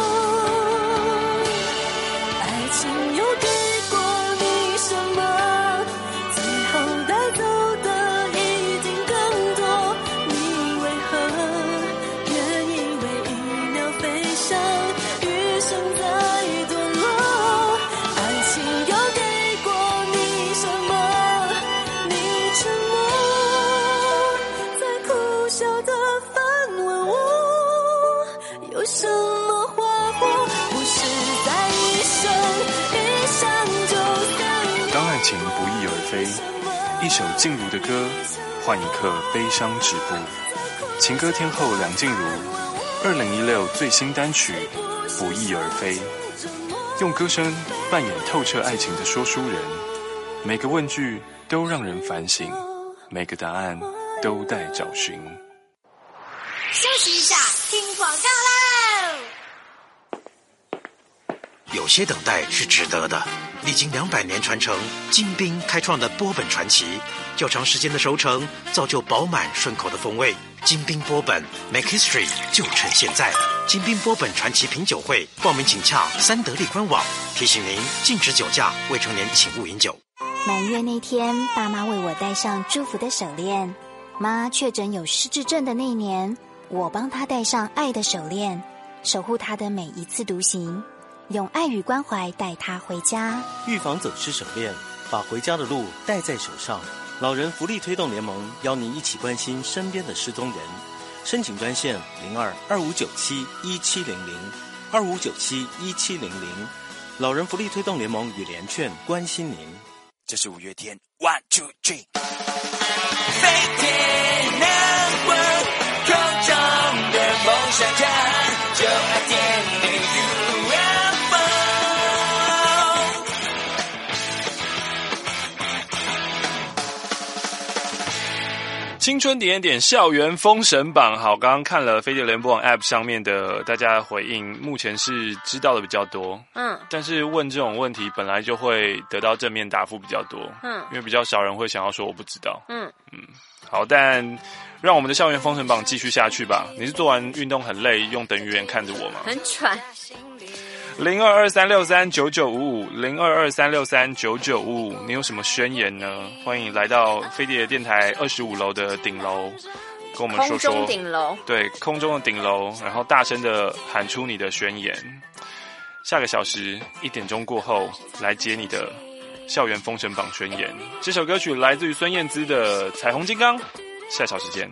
爱情有给过你什么最后带走的一定更多你为何愿意为一秒飞翔余生再堕落爱情有给过你什么你沉默在苦笑的反问我有什么花火不是在一生一想就散当爱情不翼而飞，一首静茹的歌，换一刻悲伤止步。情歌天后梁静茹，二零一六最新单曲《不翼而飞》，用歌声扮演透彻爱情的说书人，每个问句都让人反省，每个答案都待找寻。 休息一下听广告喽有些等待是值得的。历经两百年传承，金冰开创的波本传奇，较长时间的熟成，造就饱满顺口的风味。金冰波本 Make History 就趁现在！金冰波本传奇品酒会，报名请洽三得利官网。提醒您，禁止酒驾，未成年请勿饮酒。 满月那天，爸妈为我戴上祝福的手链。妈确诊有失智症的那年，我帮她戴上爱的手链，守护她的每一次独行。用爱与关怀带他回家， 预防走失手链，把回家的路带在手上。老人福利推动联盟邀您一起关心身边的失踪人，申请专线零二二五九七一七零零二五九七一七零零。老人福利推动联盟与联劝关心您。 这是五月天 ，One Two Three。飞天 Network， 空中的梦想家，就爱点你。 青春点点校园封神榜，好，刚刚看了飞碟联播网 App 上面的大家回应，目前是知道的比较多，嗯，但是问这种问题本来就会得到正面答复比较多，嗯，因为比较少人会想要说我不知道，嗯嗯，好，但让我们的校园封神榜继续下去吧。你是做完运动很累，用等语言看着我吗？ 很喘。 零二二三六三九九五五，零二二三六三九九五五，你有什么宣言呢？欢迎来到飞碟电台二十五楼的顶楼，跟我们说说。 空中顶楼， 对，空中的顶楼，然后大声的喊出你的宣言。下个小时一点钟过后，来接你的校园封神榜宣言。这首歌曲来自于孙燕姿的《彩虹金刚》，下小时见。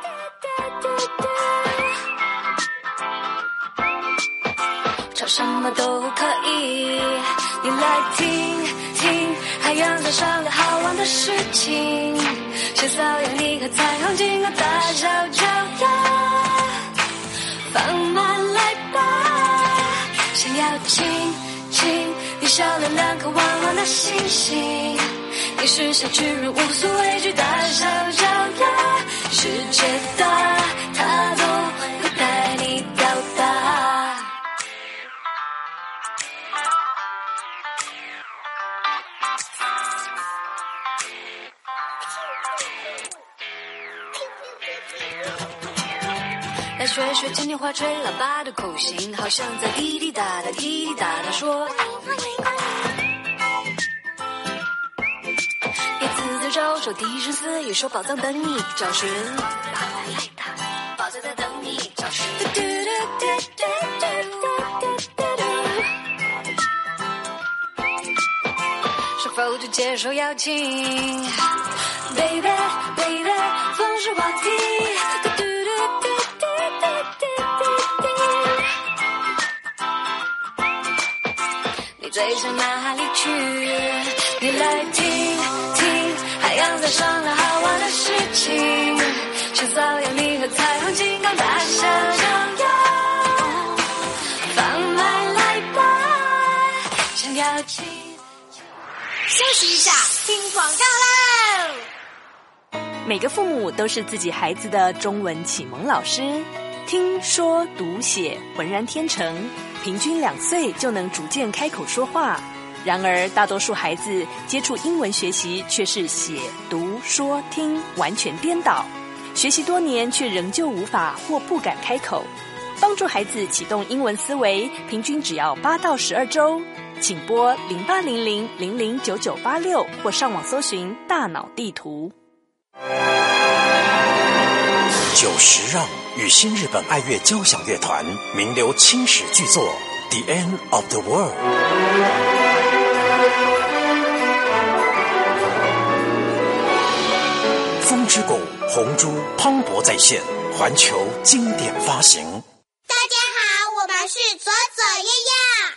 吵什么都可以，你来听听海洋上上了好玩的事情，先扫描你和彩虹金刚大小脚丫，放慢来吧，想要亲亲你笑脸两颗弯弯的星星，你是小巨人无所畏惧大小脚丫，世界大它都会带你到达。 来学学今天话吹喇叭的口型，好像在滴滴答答滴滴答答说。一次次招手，低声私语说宝藏等你找寻，宝藏在等你找寻。是否就接受邀请 ？Baby baby， 风是话题。你最想哪里去？你来听听，海洋在商量好玩的事情，想扫描你和彩虹金刚大小相拥，放慢来吧，想要起。 休息一下，听广告喽！ 每个父母都是自己孩子的中文启蒙老师，听说读写浑然天成，平均两岁就能逐渐开口说话。然而大多数孩子接触英文学习却是写读说听完全颠倒，学习多年却仍旧无法或不敢开口。帮助孩子启动英文思维，平均只要八到十二周。请拨零八零零零零九九八六或上网搜寻大脑地图。 久石让与新日本爱乐交响乐团名流青史巨作《The End of the World》。风之谷红猪磅礴在线，环球经典发行。 大家好，我们是左左右右。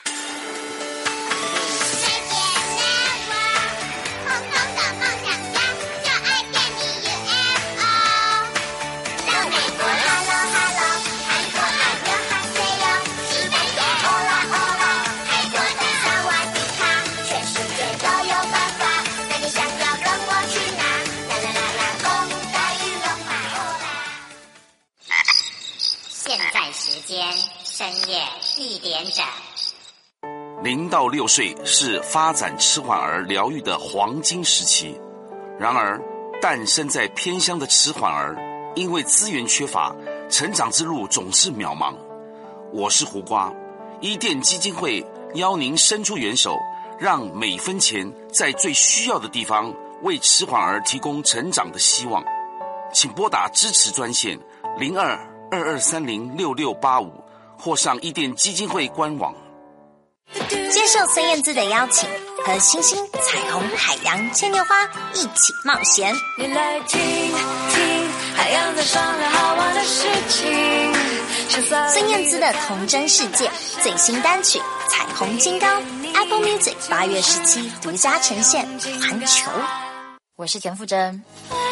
深夜一点整。 零到六岁是发展迟缓儿疗愈的黄金时期，然而诞生在偏乡的迟缓儿因为资源缺乏，成长之路总是渺茫。我是胡瓜，伊甸基金会邀您伸出援手，让每分钱在最需要的地方为迟缓儿提供成长的希望。请拨打支持专线零二二二三零六六八五，或上伊甸基金会官网。 接受孙燕姿的邀请，和星星、彩虹、海洋、牵牛花一起冒险。 你来听听，海洋在商量好玩的事情。 孙燕姿的童真世界最新单曲《彩虹金刚》 ，Apple Music 八月十七独家呈现环球。我是田馥甄。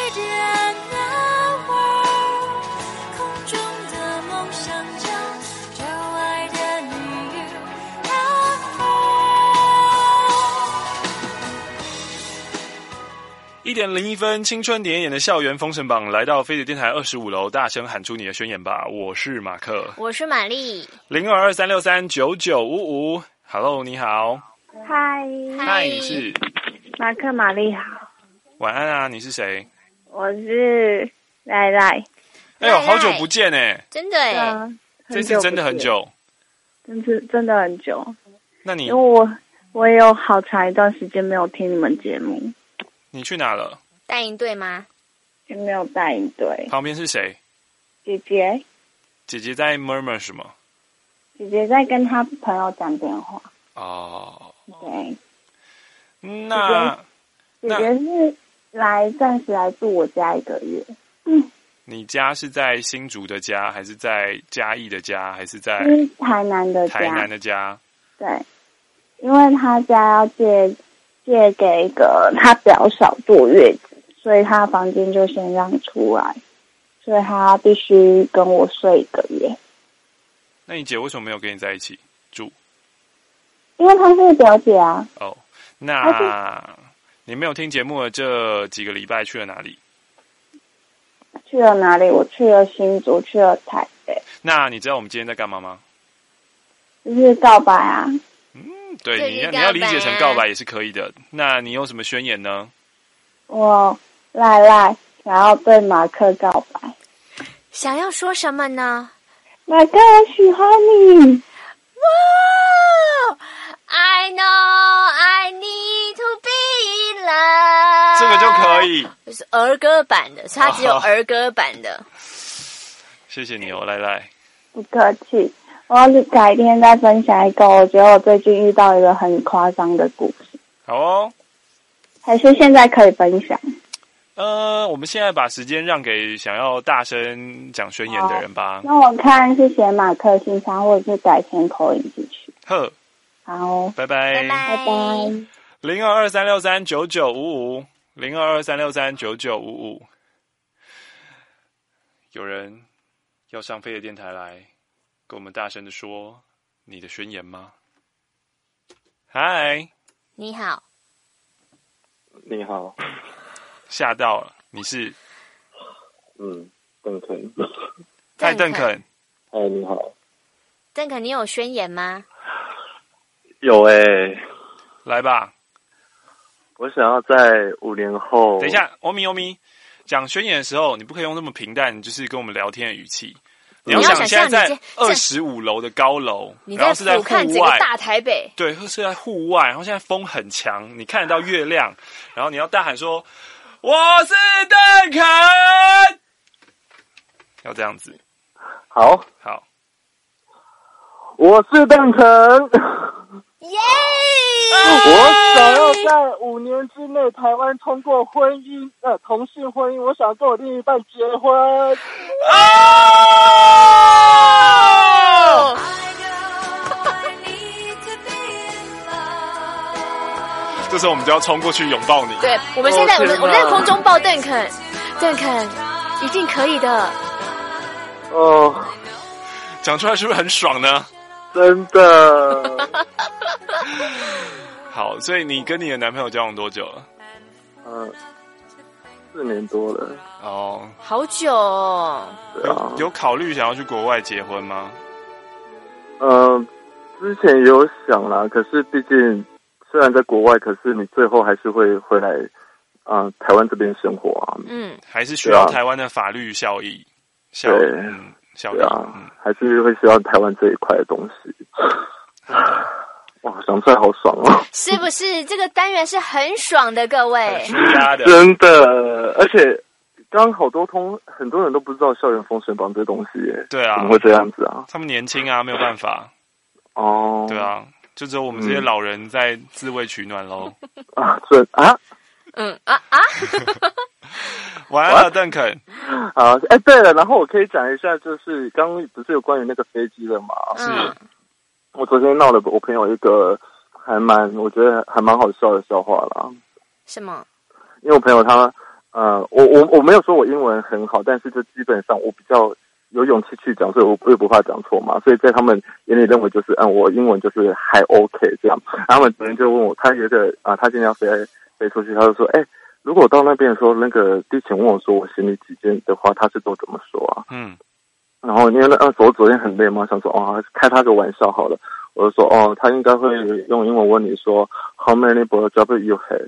一点零一分，青春点眼的校园封神榜来到飞碟电台二十五楼，大声喊出你的宣言吧！我是马克， 我是玛丽， 零二二三六三九九五五 ，Hello， 你好， 嗨， 嗨，你是马克，玛丽好， 晚安啊，你是谁？ 我是赖赖， 哎呦，好久不见哎， 真的哎， 这次真的很久， 真是真的很久。 那你因为我我也有好长一段时间没有听你们节目。 你去哪了？ 带营队吗？ 也没有带营队。 旁边是谁？ 姐姐。 姐姐在 murmur 什么？ 姐姐在跟她朋友讲电话。 哦。 对。 那姐姐是来暂时来住我家一个月。嗯。 你家是在新竹的家，还是在嘉义的家，还是在是台南的家？ 台南的家。 对，因为他家要借。借给一个他表嫂坐月子，所以他房间就先让出来，所以他必须跟我睡一个月。 那你姐为什么没有跟你在一起住？ 因为她是表姐啊。 哦，那你没有听节目的这几个礼拜去了哪里？ 去了哪里？我去了新竹，去了台北。 那你知道我们今天在干嘛吗？ 就是告白啊。 对，你要你要理解成告白也是可以的。那你有什么宣言呢？ 我赖赖想要对马克告白。 想要说什么呢？ 马哥，我喜欢你。 哇 I know I need to be loved。 这个就可以， 就是儿歌版的，所以它只有儿歌版的。哦、 谢谢你哦，赖赖。 不客气，我要改天再分享一个，我觉得我最近遇到一个很夸张的故事。 好哦。 还是现在可以分享？ 呃，我们现在把时间让给想要大声讲宣言的人吧。 那我看是写马克信箱，或者是改天口音进去。 呵， 好， 拜拜， 拜拜， 拜拜。 零二二三六三九九五五，零二二三六三九九五五。有人要上飞碟电台来跟我们大声的说你的宣言吗？嗨， 你好， 你好。 吓到了，你是？ 嗯，邓肯。 嗨，邓肯。 嗨，你好。 邓肯，你有宣言吗？ 有诶、欸。 来吧。 我想要在五年后。 等一下，欧咪欧咪，讲宣言的时候，你不可以用这么平淡，就是跟我们聊天的语气。你要想现在在二十五楼的高楼，然后是在户外， 整个大台北。 对，是在户外，然后现在风很强，你看得到月亮，然后你要大喊说。我是邓肯，要这样子。 好， 好。 我是邓肯。 耶！ 我想要在五年之内，台湾通过婚姻，呃，同性婚姻。我想跟我另一半结婚。 哦！这时候我们就要冲过去拥抱你。 对，我们现在、哦、我们我们在空中抱邓肯，邓肯一定可以的。 哦， 讲出来是不是很爽呢？ 真的。 好，所以你跟你的男朋友交往多久了？ 嗯，四年多了。 哦， 好久哦。 有有考虑想要去国外结婚吗？ 嗯，之前也有想啦，可是毕竟。虽然在国外，可是你最后还是会回来，啊、呃，台湾这边生活啊。 嗯， 还是需要台湾的法律效益。效对， 嗯，效益啊， 嗯， 还是会需要台湾这一块的东西。哇，想出来好爽哦！ 是不是？这个单元是很爽的，各位。 的真的，而且刚刚好多通，很多人都不知道校园风水榜这东西耶。 对啊， 怎么会这样子啊？ 他们年轻啊，没有办法。 哦， 对啊。就只有我们这些老人在自慰取暖喽、 嗯。啊，这啊， 嗯啊啊， 晚安了，邓肯。 好，哎，对了，然后我可以讲一下，就是刚刚不是有关于那个飞机的嘛？ 是。 我昨天闹了我朋友一个还蛮，我觉得还蛮好笑的笑话啦。 什么？ 因为我朋友他，呃，我我我没有说我英文很好，但是就基本上我比较。有勇气去讲，所以我我也不怕讲错嘛。所以在他们眼里认为就是，嗯，我英文就是还 OK 这样。然后他们昨天就问我，他有一个啊，他今天要飞飞出去，他就说，哎、欸，如果到那边的时候，那个地勤问我说我行李几件的话，他是都怎么说啊？嗯。然后因为那那时候昨天很累嘛，想说哦，开他个玩笑好了。我就说哦，他应该会用英文问你说 How many blowjobs you had？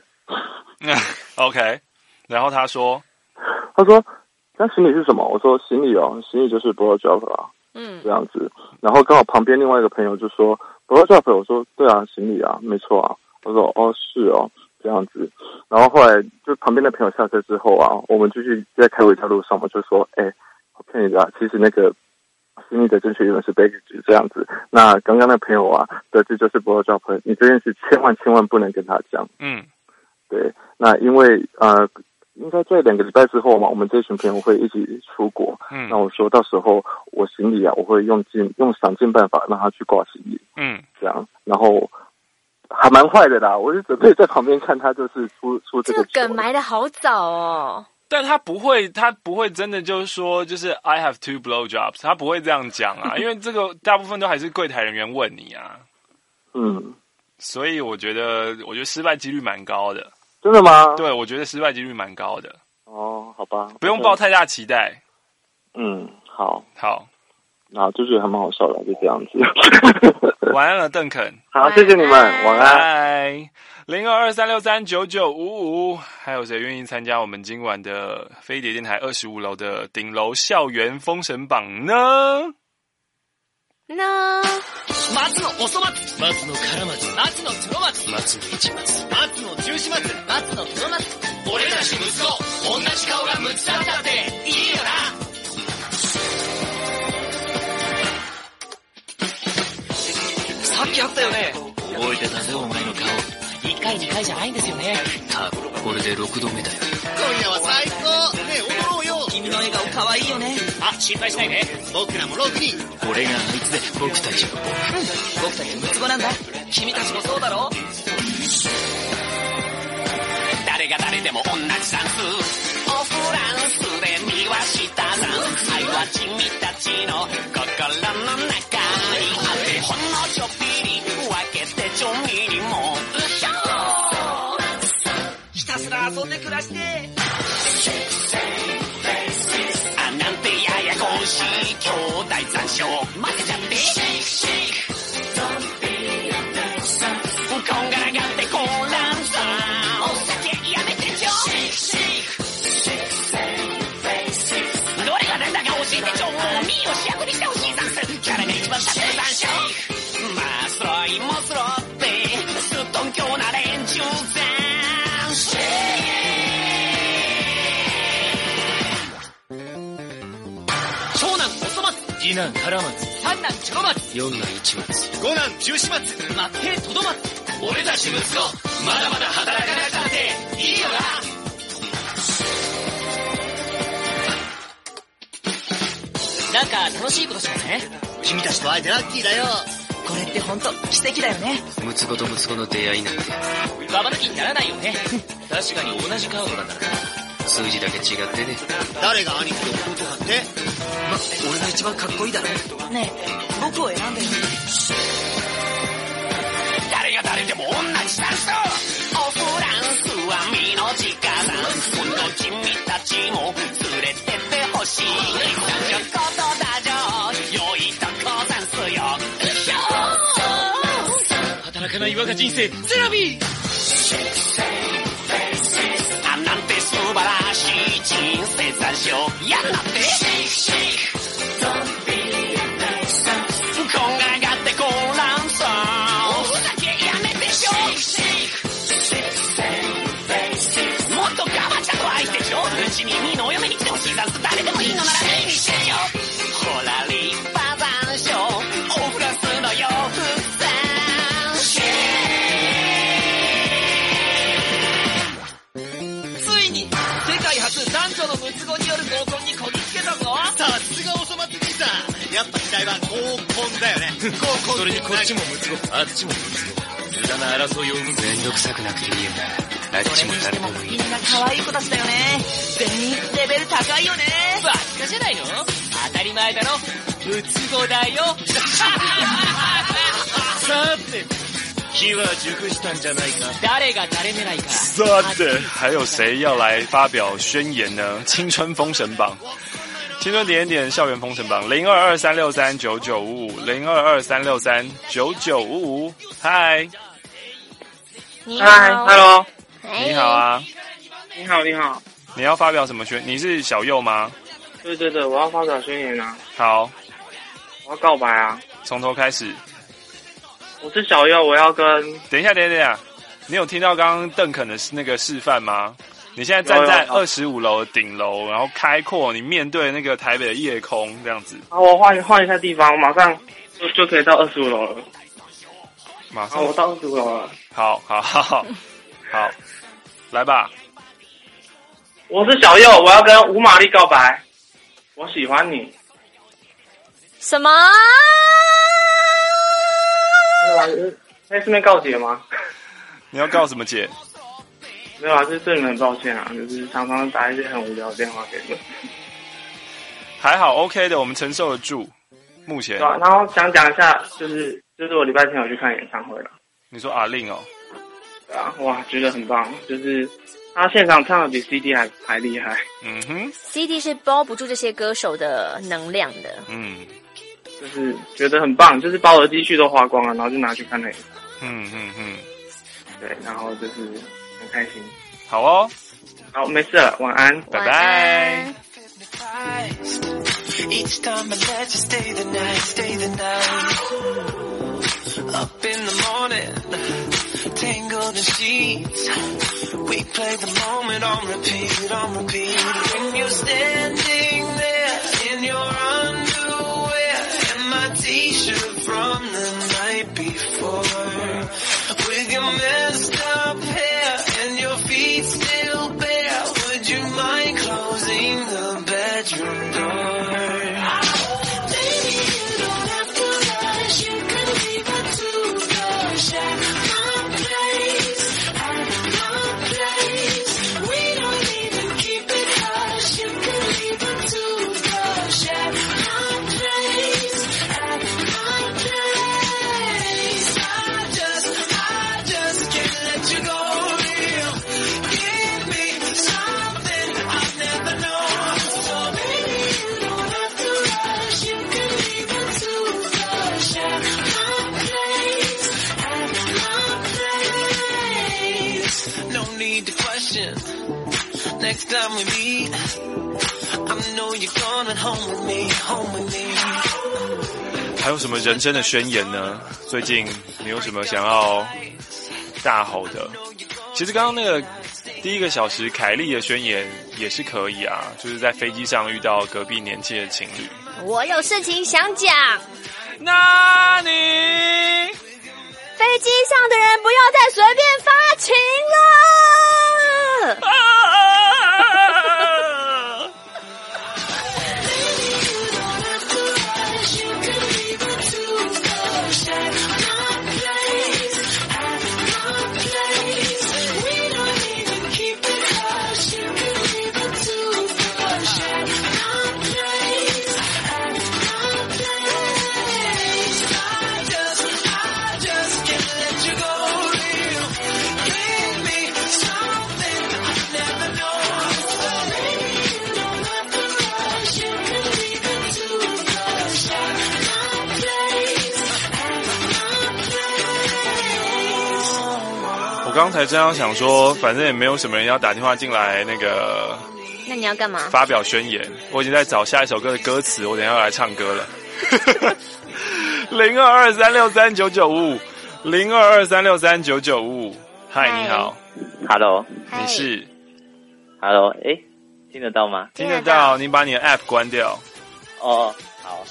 OK。然后他说， 他说。那行李是什么？我说行李哦，行李就是 blowjob 啊，嗯，这样子。然后刚好旁边另外一个朋友就说 blowjob， 我说对啊，行李啊，没错啊。我说哦是哦，这样子。然后后来就旁边的朋友下车之后啊，我们继续在开回家路上，我就说，哎、欸，我骗你的、啊，其实那个行李的正确英文是 baggage 这样子。那刚刚那朋友啊，得知就是 blowjob， 你这件事千万千万不能跟他讲。嗯，对。那因为呃。应该在两个礼拜之后嘛，我们这群朋友会一起出国。嗯，那我说到时候我行李啊，我会用尽用想尽办法让他去挂行李。嗯，这样，然后还蛮坏的啦，我是准备在旁边看他就是出出这个。 这个梗埋的好早哦。 但他不会，他不会真的就是说，就是 I have two blowjobs， 他不会这样讲啊，因为这个大部分都还是柜台人员问你啊。嗯，所以我觉得，我觉得失败几率蛮高的。 真的吗？ 对，我觉得失败几率蛮高的。 哦，好吧， 不用抱太大期待。 嗯，好， 好， 然后就觉得还蛮好笑的，就这样子。 晚安了，邓肯。 好，谢谢你们，晚安。 拜。零二二三六三九九五五，还有谁愿意参加我们今晚的飞碟电台二十五楼的顶楼校园封神榜呢？ 那松のおそ松、松のから松、松のつろ松、松の市松、松の中始松、松のとろ松。俺たち息子、同じ顔がむつあったっていいよな。さっきあったよね。覚えてたぜ、お前の顔。一回二回じゃないんですよね。多分これで六度目だよ。今夜は最高。ねえ、踊ろうよ。君の笑顔可愛いよね。あ、心配しないで。僕らもろくにん。俺があいつで僕たちは僕。うん、僕たち六つ子なんだ。君たちもそうだろ。誰が誰でも同じ算数。おフランスで見はした算。愛は君たちの心の中にあってほんのちょっぴり分けてちょみりも。ひたすら遊んで暮らしてあなんてややこしい兄弟残暑混ぜちゃってこんがらがってこうらんさお酒やめてちょどれがなんだか教えてちょもうミーを主役にしてほしいざんすキャラが一番立ってる残暑まあスロイもスロってすっとんきょうな連中残長男おそ松、次男から松、三男ちょろ松、四男一松、五男中始松、末平とど松。俺たち息子、まだまだ働かなくたっていいよな。なんか楽しいことしません？君たちと会えてラッキーだよ。これって本当奇跡だよね。息子と息子の出会いなんてババ抜きにならないよね。確かに同じカードだから数字だけ違ってね。誰が兄貴と弟かって？ま、俺が一番かっこいいだろ。ねえ、僕を選んでよ。誰が誰でも同じだぞ。おフランスは身の近さ。この君たちも連れてってほしい。ちょこっとだじょ、良いとこざんすよ。働かない我が人生、セラビーあなんて素晴らしい人生残暑やんなってこんがらがってこうらんさおふざけやめてしょもっとガバちゃんと愛してちょうちにミーのお嫁に来てほしいざんす誰でもいいのなら礼にしてちょほら立派残暑おフランスの洋服男女の六つ子による合コンにこぎつけたぞ。さすがおそ松兄さん。やっぱ時代は合コンだよね。合コンそれにこっちも六つ子あっちも六つ子無駄な争いを生む。めんどくさくなくていいよな。あっちも誰でもいい。みんな可愛い子たちだよね。全員レベル高いよね。ばっかじゃないの。当たり前だろ。六つ子だよ。さて気は熟したんじゃないか。誰が誰狙いか。 さて，还有谁要来发表宣言呢？青春封神榜，青春点点校园封神榜，零二二三六三九九五五，零二二三六三九九五五。嗨， 你好 ，Hello， 你好啊， 你好，你好， 你要发表什么宣？你是小右吗？ 对对对，我要发表宣言啊。 好， 我要告白啊。 从头开始。 我是小右，我要跟…… 等一下，等一下，等一下，你有听到刚刚邓肯的那个示范吗？你现在站在二十五楼顶楼，然后开阔，你面对那个台北的夜空，这样子。 好，我换换一下地方，我马上就就可以到二十五楼了。 马上， 好，我到二十五楼了。 好，好，好，好，来吧。 我是小右，我要跟吴玛丽告白。我喜欢你。 什么？ 可以顺便告解吗？ 你要告什么解？ 没有啊，就是对你们很抱歉啊，就是常常打一些很无聊的电话给你们。 还好 ，OK 的，我们承受得住。目前。 对啊，然后想讲一下，就是就是我礼拜天有去看演唱会了。 你说阿令哦？ 对啊，哇，觉得很棒，就是他现场唱的比 C D 还还厉害。 嗯哼 ，C D 是包不住这些歌手的能量的。 嗯。 就是觉得很棒，就是把我的积蓄都花光了，然后就拿去看那个。 嗯嗯嗯， 对，然后就是很开心。 好哦， 好，没事了，晚安， 拜拜。 Each time I let you stay the night, stay the night. Up in the morning, tangled in sheets. We play the moment on repeat, on repeat. When you're standing there in your underwear and my t-shirt from the night before. With your messed up hair and your feet still bare, would you mind closing the bedroom door? Next time we meet, I know you're coming home with me, home with me. 还有什么人生的宣言呢？最近你有什么想要大吼的？其实刚刚那个第一个小时凯莉的宣言也是可以啊，就是在飞机上遇到隔壁年轻的情侣。 我有事情想讲。 那你飞机上的人不要再随便发情了。啊我刚才这样想说，反正也没有什么人要打电话进来，那个， 那你要干嘛？ 发表宣言。我已经在找下一首歌的歌词，我等一下要来唱歌了。零二二三六三九九五五，零二二三六三九九五五。嗨，你好 ，Hello， 你是 ，Hello， 哎，听得到吗？ 听得到，你把你的 App 关掉。 哦，好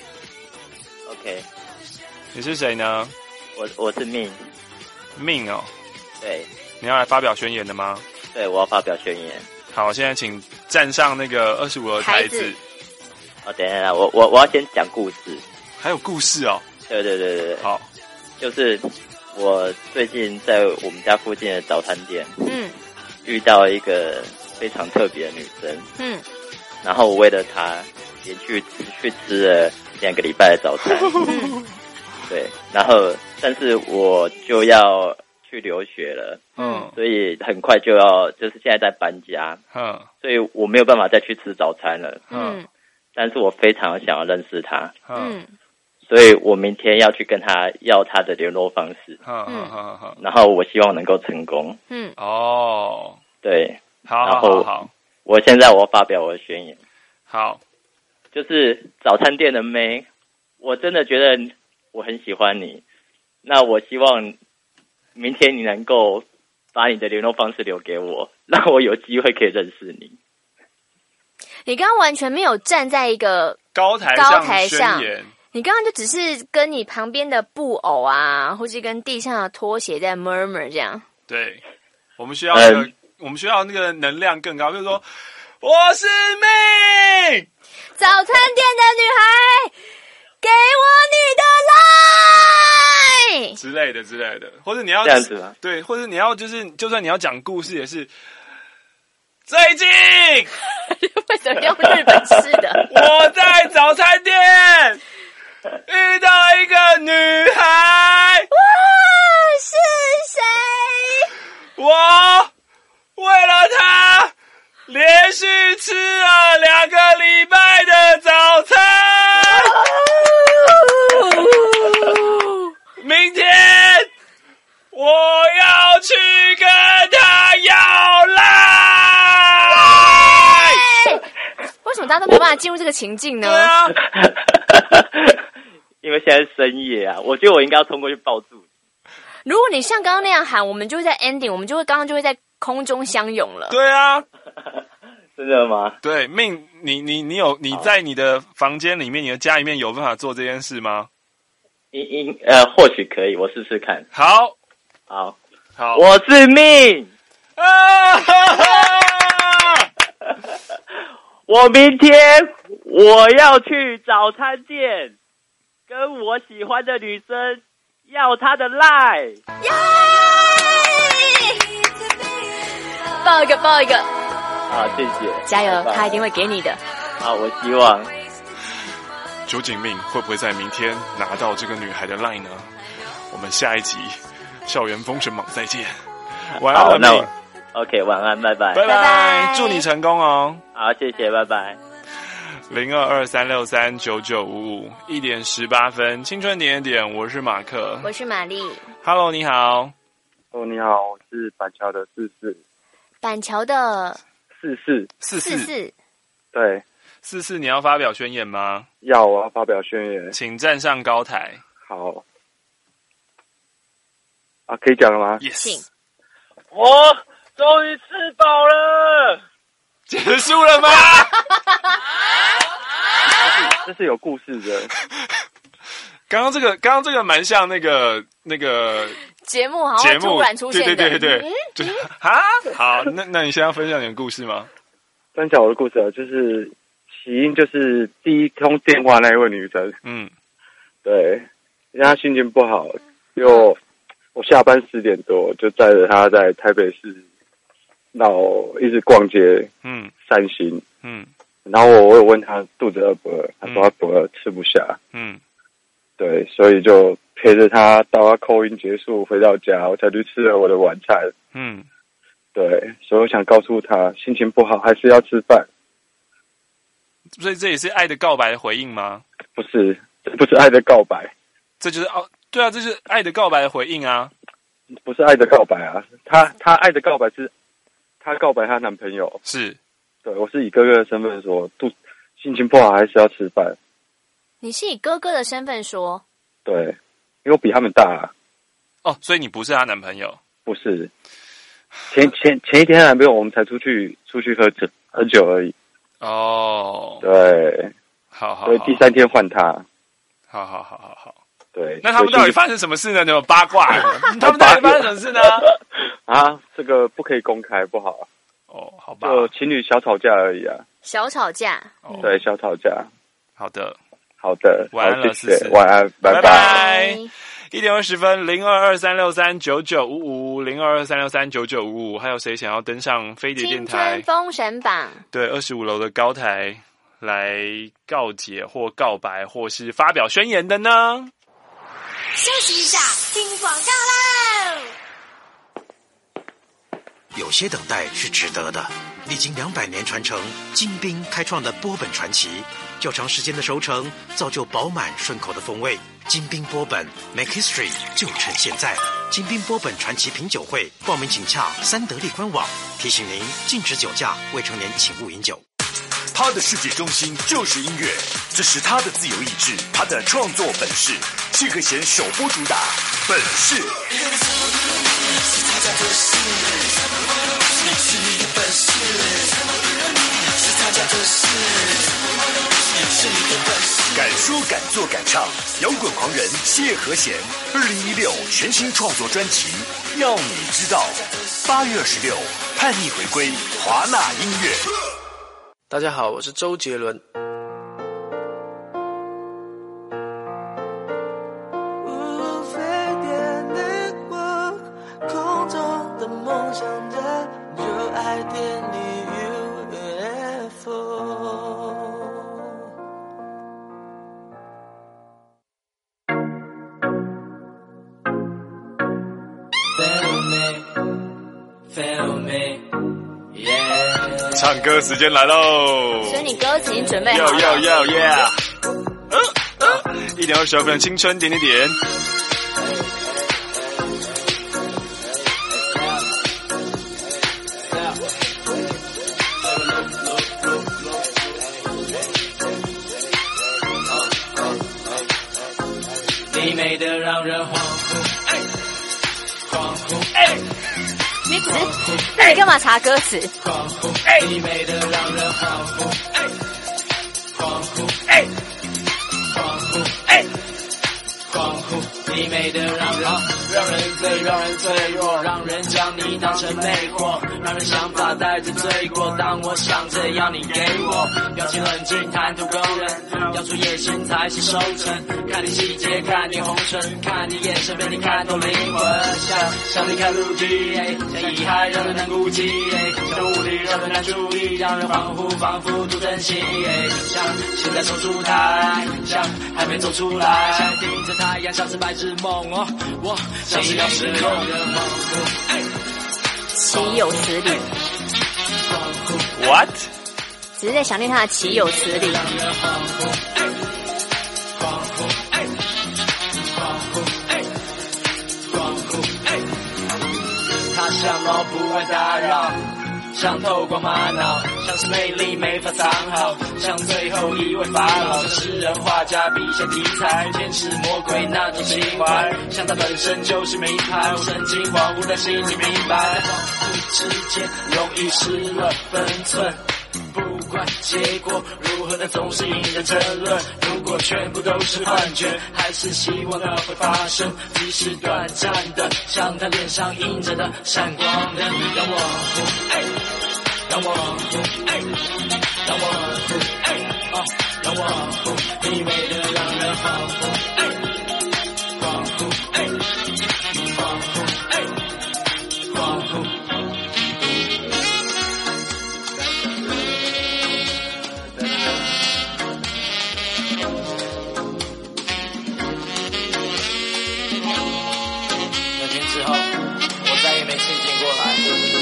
，OK。 你是谁呢？ 我我是命， 命哦。 对， 你要来发表宣言的吗？ 对，我要发表宣言。 好，现在请站上那个二十五的台子。 哦，等一下，我我我要先讲故事。 还有故事哦？ 对对对对。 好， 就是我最近在我们家附近的早餐店， 嗯， 遇到一个非常特别的女生， 嗯， 然后我为了她连续去吃了两个礼拜的早餐， 嗯， 对，然后但是我就要去留学了， 嗯， 所以很快就要，就是现在在搬家， 嗯， 所以我没有办法再去吃早餐了， 嗯， 但是我非常想要认识她， 嗯， 所以我明天要去跟她要她的联络方式， 嗯嗯嗯嗯， 然后我希望能够成功， 嗯， 哦，对， 好， 然后好，好， 我现在我要发表我的宣言， 好， 就是早餐店的妹，我真的觉得我很喜欢你，那我希望明天你能够把你的联络方式留给我，让我有机会可以认识你。 你刚刚完全没有站在一个高台高台上宣言， 你刚刚就只是跟你旁边的布偶啊，或是跟地上的拖鞋在 murmur 这样。 对，我们需要那个，嗯、我们需要那个能量更高，就是说，我是命， 早餐店的女孩，给我你的 line 之类的之类的，或者你要这样子吗？ 对，或者你要就是，就算你要讲故事，也是最近为什么用日本式的？ 我在早餐店遇到一个女孩， 哇，是谁？ 我为了她连续吃了两个礼拜的早餐。 办法进入这个情境呢？ 对啊， 因为现在是深夜啊，我觉得我应该要冲过去抱住你。 如果你像刚刚那样喊，我们就会在 ending， 我们就会刚刚就会在空中相拥了。 对啊， 真的吗？ 对，命，你你你有你在你的房间里面，你的家里面有办法做这件事吗？ 应应呃，或许可以，我试试看。 好， 好， 好， 我是命啊！ 我明天我要去早餐店，跟我喜欢的女生要她的 line。 耶！抱一个，抱一个。 好，谢谢， 加油， 拜拜他一定会给你的。 好，我希望。 究竟命会不会在明天拿到这个女孩的 line 呢？我们下一集校园封神榜再见。晚安， 那我 OK， 晚安，拜拜， 拜拜，祝你成功哦。 好，谢谢，拜拜。 零二二三六三九九五五，一点十八分，青春点点点，我是马克， 我是玛丽。 Hello， 你好。 哦，你好，我是板桥的四四。 板桥的四四四四四， 对， 四四，你要发表宣言吗？ 要，我要发表宣言， 请站上高台。 好。啊，可以讲了吗？ Yes。 我终于吃饱了。 结束了吗？ 这是有故事的。 刚刚这个，刚刚这个蛮像那个那个节目，好像突然出现的。 对对对对对。啊，好，那那你现在要分享你的故事吗？ 分享我的故事啊，就是起因就是第一通电话那一位女生， 嗯， 对，因为她心情不好，就我下班十点多就载着她在台北市闹一直逛街， 嗯， 散心， 嗯， 然后我我有问她肚子饿不饿，她说她不饿，吃不下， 嗯， 对，所以就陪着她到她扣音结束回到家，我才去吃了我的晚餐， 嗯， 对，所以我想告诉她，心情不好还是要吃饭。 所以这也是爱的告白的回应吗？ 不是，这不是爱的告白， 这就是哦，对啊，这是爱的告白的回应啊， 不是爱的告白啊，她她爱的告白是她告白她男朋友， 是， 对，我是以哥哥的身份说，肚心情不好还是要吃饭。 你是以哥哥的身份说？ 对，因为我比他们大啊。 哦，所以你不是她男朋友？ 不是，前前前一天男朋友我们才出去出去喝酒喝酒而已。 哦， 对， 好好， 所以第三天换他。 好好好好好， 对。 那他们到底发生什么事呢？你有八卦？他们到底发生什么事呢？ 啊，这个不可以公开，不好。 哦，好吧， 就情侣小吵架而已啊。 小吵架。 哦、 对，小吵架。 好的， 好的， 晚安了， 谢谢，晚安，拜拜。一点二十分，零二二三六三九九五五，零二二三六三九九五五，还有谁想要登上飞碟电台青春封神榜？对， 二十五楼的高台来告解或告白，或是发表宣言的呢？ 休息一下，听广告喽。 有些等待是值得的。历经两百年传承，金兵开创的波本传奇，较长时间的熟成，造就饱满顺口的风味。金兵波本 Make History 就趁现在！金兵波本传奇品酒会报名请洽三得利官网。提醒您，禁止酒驾，未成年请勿饮酒。 他的世界中心就是音乐，这是他的自由意志，他的创作本事。谢和弦首播主打《本事》。是他家的事，是你的本事，是他家的事，是你的本事。敢说敢做敢唱，摇滚狂人谢和弦，二零一六全新创作专辑《要你知道》，八月二十六叛逆回归华纳音乐。 大家好，我是周杰伦。 空中的梦想着热爱电力 U F O。 Feel me, feel me, yeah。 唱歌时间来喽！ 所以你歌词已经准备好了。 要要要 yeah！ 呃呃，一点二十二分，青春点点点。 的让人恍惚，哎，恍惚，哎。 你只那你干嘛查歌词？ 恍惚，哎，你美得让人恍惚，哎，恍惚，哎，恍惚，哎，恍惚，你美得让人让人醉，让人脆弱，让人将你当成魅惑，让人想法带着罪过。当我想着要你给我，表情冷静，谈吐勾人，要出野心才是收成。看你细节，看你红唇，看你眼神，被你看透灵魂。像像你看路基，像遗憾让人难估计，像无力让人难注意，让人恍惚，仿佛不珍惜。像现在走出台，像还没走出来，像盯着太阳，像是白日梦哦，我像是要失控的恍惚。 岂有此理 ？What？ 只是在想念他的岂有此理。 他像猫不爱打扰，像透光玛瑙，像是魅力没法藏好，像最后一位法老，像诗人画家笔下题材，天使魔鬼那种情怀，像他本身就是名牌，我神经恍惚但心里明白，恍惚之间容易失了分寸。不管结果如何，但总是引人争论。如果全部都是幻觉，还是希望它会发生，即使短暂的，像他脸上印着的闪光灯。让我，哎，让我，哎，让我，哎，哦，让我，你美得让人恍惚，哎，恍惚，哎，恍惚，哎，恍惚。之后，我再也没清醒过来。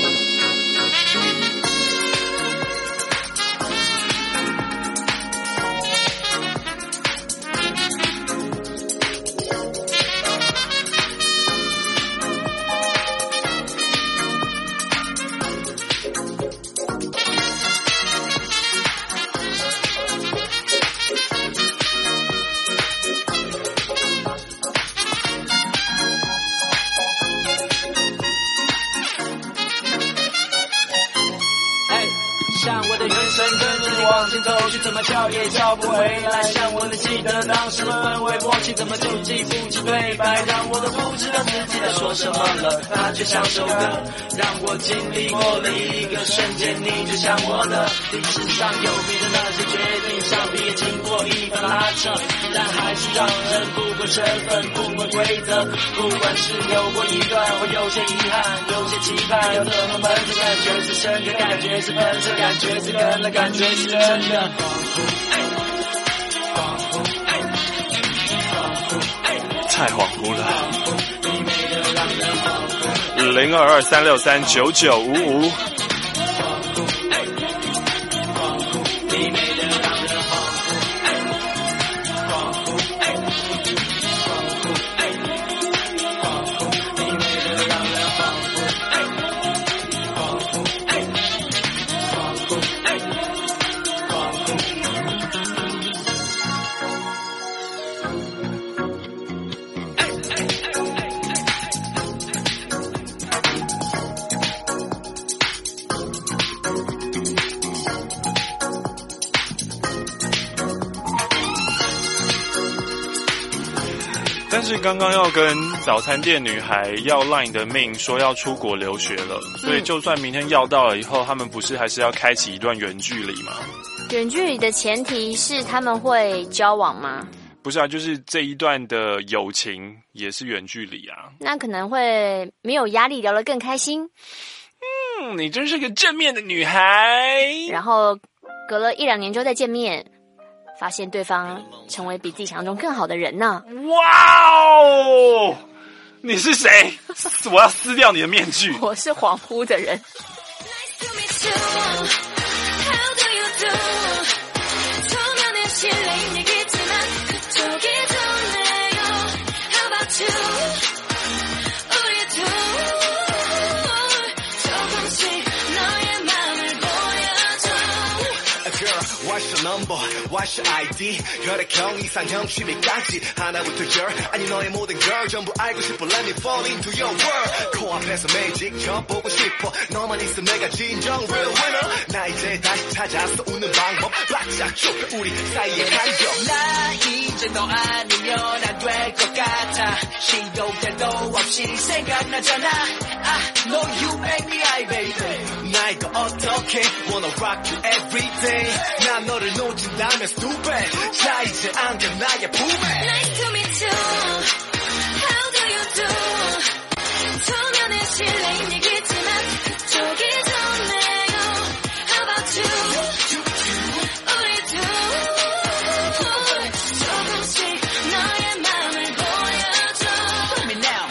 往前走去，怎么叫也叫不回来。像我能记得当时的氛围默契，怎么就记不起对白？让我都不知道自己在说什么了，它却像首歌，让我经历过了一个瞬间。你就像我的历史上有名的那些决定，想必也经过一番拉扯，但还是让人不管身份，不管规则。不管是有过一段，或有些遗憾，有些期盼，要怎么闷着？感觉是深刻，感觉是喷射，感觉是跟了，感觉是真的。 太恍惚了。零二二三六三九九五五。但是刚刚要跟早餐店女孩要 line 的命说要出国留学了，所以就算明天要到了以后，他们不是还是要开启一段远距离吗？ 远距离的前提是他们会交往吗？ 不是啊，就是这一段的友情也是远距离啊。 那可能会没有压力，聊得更开心。 嗯，你真是个正面的女孩。 然后隔了一两年之后再见面，发现对方成为比自己想象中更好的人呢。 哇哦！你是谁？我要撕掉你的面具。 我是恍惚的人。 What's your number? What's your 아이디? 혈액형 이상형 취미까지 하나부터 열 아니 너의 모든 걸 전부 알고 싶어 Let me fall into your world 코앞에서 매직 저 보고 싶어 너만 있어 내가 진정 real winner 나 이제 다시 찾았어 웃는 방법 바짝 좁혀 우리 사이의 간격 나 이제 너 아니면 안 될 것 같아 시도 때도 없이 생각나잖아 I know you make me high baby 나 이거 어떡해 Wanna rock you every day 난 너를 놓친다면 stupid 자 이제 안겨 나의 품에 Nice to meet you How do you do 초면에 실내인 얘기지만 그쪽이 좋네요 How about you 우리 둘 조금씩 너의 맘을 보여줘 Put me now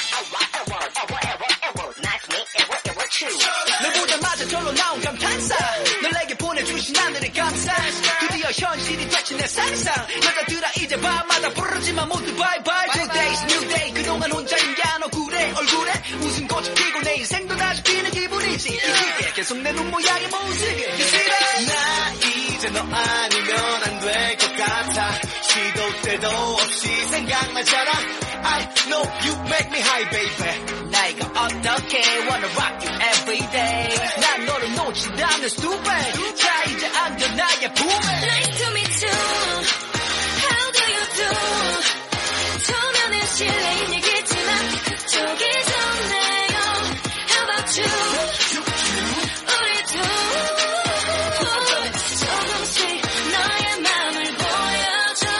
너보자마자 절로 나온 감탄사 널 내게 보내주신 하늘의 감사 드디어 현실이 됐지 내 상상 여자들아 이제 밤마다 부르지만 모두 bye bye Today's new day 그동안 혼자인 게 안 억울해 얼굴에 웃음꽃이 피고 내 인생도 다시 피는 기분이지 이게 계속 내 눈 모양이 모습이 나 이제 너 아니면 안 될 것 같아 시도 때도 없이 생각나잖아 I know you make me high baby 나 이거 어떡해 Wanna rock you every day 난 너를 놓친다면 stupid 자 이제 안겨 나의 품에 Nice to meet you How do you do 초면에 실내인 얘기지만 그쪽이 좋네요 How about you 우리 둘 조금씩 너의 맘을 보여줘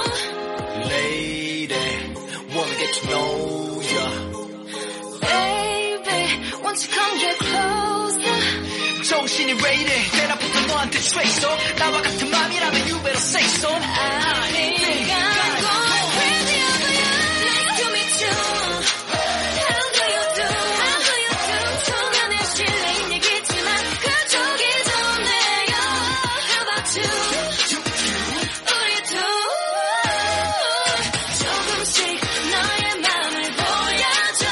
Lady wanna get to know ya Baby won't you come get closer 정신이 왜 이래 내나부터 너한테 트레이서 나와 같은 맘이라면 you better say so 아니가 crazy over you Nice to meet you How do you do How do you do 초면에 실내인 얘기지만 그쪽이 좋네요 How about you 우리 둘 조금씩 너의 맘을 보여줘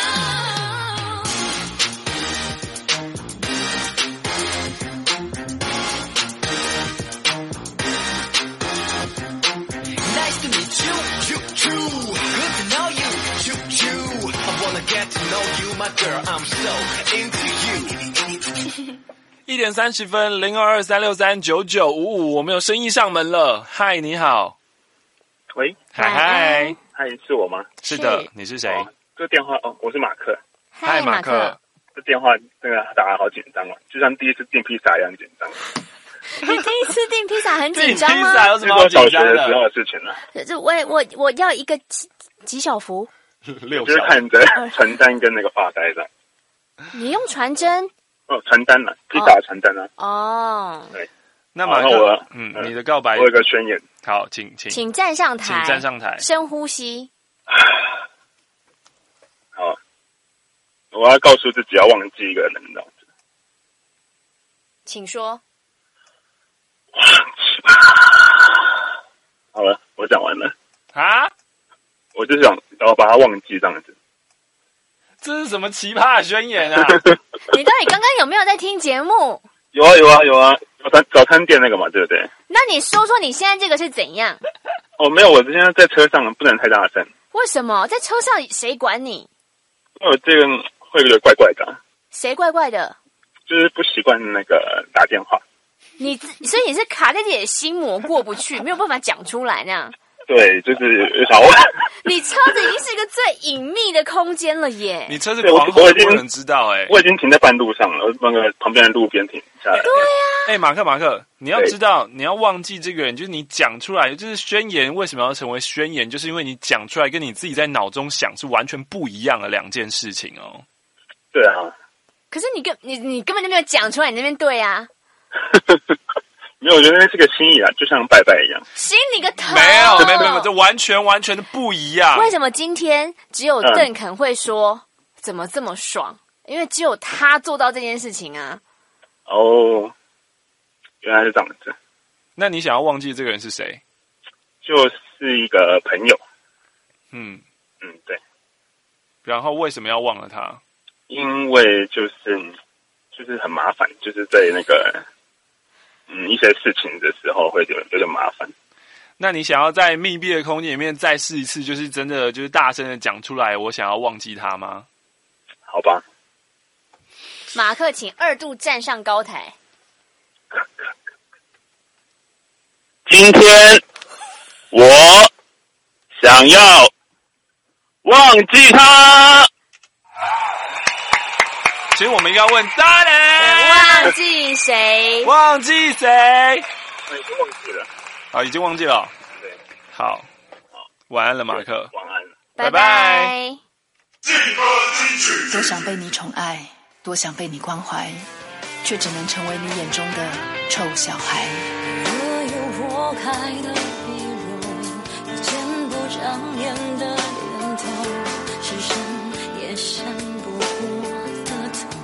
Nice to meet you you you good to know you you you I wanna get to know you my girl I'm so into you 一点三十分，零二二三六三九九五五，我们有生意上门了。嗨，你好。 喂， 嗨嗨， 嗨，是我吗？ 是的，你是谁？ 哦，这电话哦，我是马克。 嗨，马克。 这电话这个打得好紧张哦，就像第一次订披萨一样紧张。 你第一次订披萨很紧张吗？ 订披萨有什么好紧张的？ 小学的时候的事情了。 这我我我要一个几几小幅？ 六就是看着传单跟那个发呆的。 你用传真？ 哦，传单了，披萨传单啊。 哦。 对。 那马克，嗯，你的告白， 我有个宣言。 好，请请， 请站上台， 请站上台， 深呼吸。 好，我要告诉自己要忘记一个人，这样子。 请说。 好了，我讲完了。 啊？ 我就想要把它忘记这样子。 这是什么奇葩的宣言啊？ 你到底刚刚有没有在听节目？ 有啊有啊有啊，早餐早餐店那个嘛，对不对？ 那你说说你现在这个是怎样？ 哦，没有，我现在在车上不能太大声。 为什么在车上谁管你？ 因为我这个会有点怪怪的。 谁怪怪的？ 就是不习惯那个打电话。 你所以你是卡在自己的心魔过不去，没有办法讲出来那样。 对，就是想问。 你车子已经是一个最隐秘的空间了耶！ 你车子狂吼不能知道哎、欸， 我已经停在半路上了，那个旁边的路边停下来。 对呀、 啊，哎、欸，马克马克，你要知道，你要忘记这个人，就是你讲出来，就是宣言为什么要成为宣言，就是因为你讲出来跟你自己在脑中想是完全不一样的两件事情哦。 对啊。 可是你根你你根本就没有讲出来，你那边对啊。 没有，我觉得那是个心意啊，就像拜拜一样。 心你个头！ 没有，没有，没有，这完全完全的不一样。 为什么今天只有邓肯会说、嗯、怎么这么爽？因为只有他做到这件事情啊。 哦，原来是这样子。 那你想要忘记这个人是谁？ 就是一个朋友。 嗯嗯，对。 然后为什么要忘了他？ 因为就是就是很麻烦，就是在那个。 嗯一些事情的时候会有有点麻烦。 那你想要在密闭的空间里面再试一次，就是真的就是大声的讲出来，我想要忘记他吗？ 好吧。 马克，请二度站上高台。 今天我想要忘记他。 其实我们应该问大人， 忘记谁？ 忘记谁？ 我已经忘记了。 好，已经忘记了。 对， 好，晚安了，马克。 晚安， 拜拜。 多想被你宠爱，多想被你关怀，却只能成为你眼中的臭小孩。 若有破开的皮肉，有见不长眼的念头，是深也深不过的痛。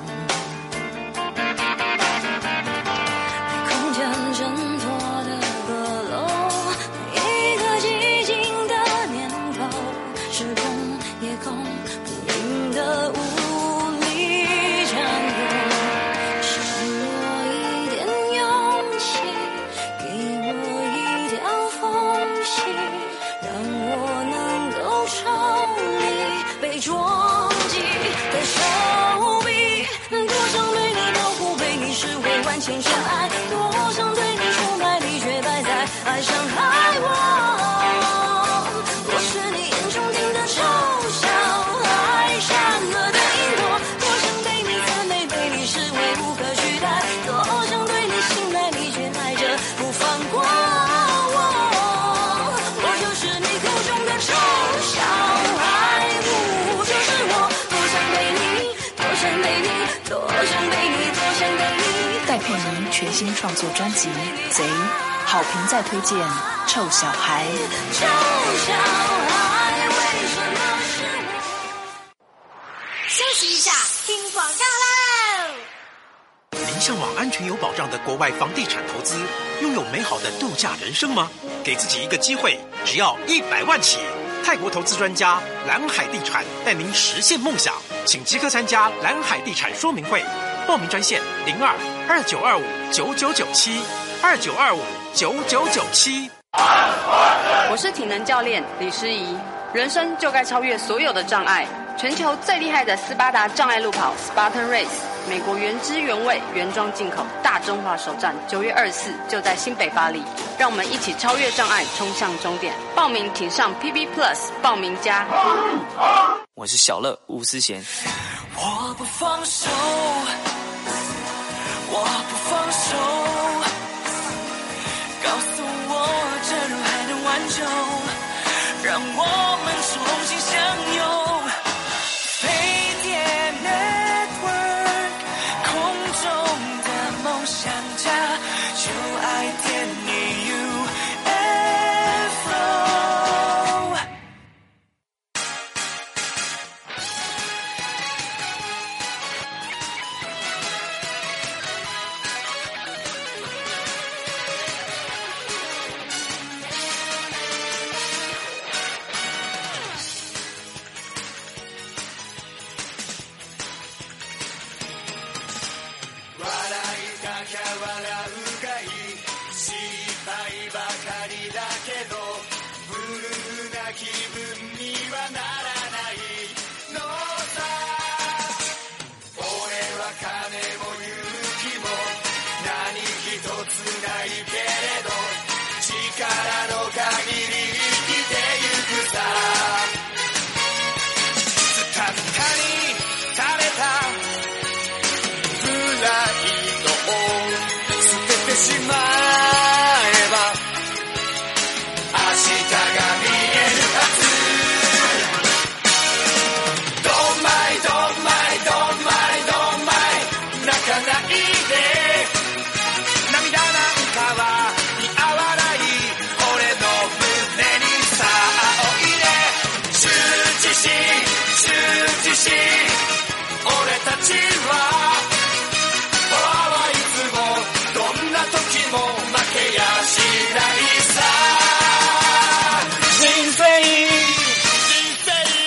被空间挣脱的阁楼，一个寂静的念头，时空也空不明的无力占有。是我一点勇气，给我一条缝隙，让我能够抽离被撞击的手臂。多想对你保护，被你视为万千尘埃，多想对你出卖，你却摆在爱伤害我。我是你眼中钉的臭小孩，善恶的因果。多想被你赞美，被你视为无可取代，多想对你信赖，你却爱着不放过我。我就是你口中的臭小孩，不就是我？多想被你，多想被你，多想被你，多想被你。 戴佩妮全新创作专辑《贼》，好评再推荐《臭小孩》。 臭小孩，为什么是我？ 休息一下，听广告喽。 您向往安全有保障的国外房地产投资，拥有美好的度假人生吗？给自己一个机会，只要一百万起。泰国投资专家蓝海地产带您实现梦想，请即刻参加蓝海地产说明会。报名专线零二二九二五九九九七二九二五九九九七。 我是体能教练李诗怡，人生就该超越所有的障碍。全球最厉害的斯巴达障碍路跑 Spartan Race， 美国原汁原味原装进口大中华首站，九月二十四就在新北巴黎，让我们一起超越障碍，冲向终点。报名请上 P B Plus 报名加。 我是小乐吴思贤。 我不放手，我不放手，告诉我这路还能挽救，让我们重新相拥。飞碟 Network， 空中的梦想家，就爱点你 U F O。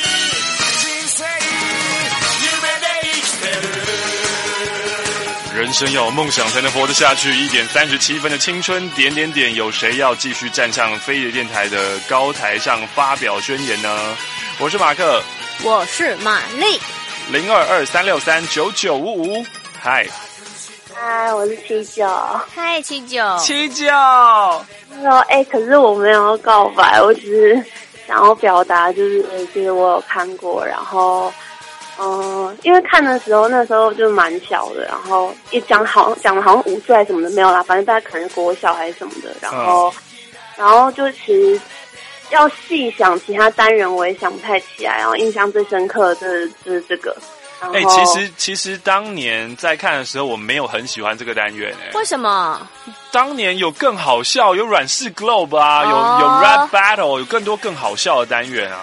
人生要有梦想才能活得下去，一点三十七分的青春，点点点，有谁要继续站上飞碟电台的高台上发表宣言呢？我是马克， 我是玛丽， 零二二三六三九九五五，嗨， 嗨，我是七九， 嗨，七九， 七九， 说哎，可是我没有要告白，我只是想要表达，就是就是我有看过，然后。嗯，因为看的时候那时候就蛮小的，然后一讲好讲的好像五岁还是什么的没有啦，反正大家可能国小还是什么的，然后、嗯、然后就其实要细想其他单元我也想不太起来，然后印象最深刻的就是这个。哎、 欸，其实其实当年在看的时候我没有很喜欢这个单元哎、欸， 为什么？ 当年有更好笑，有软式 Globe 啊，哦、有有 Rap Battle， 有更多更好笑的单元啊。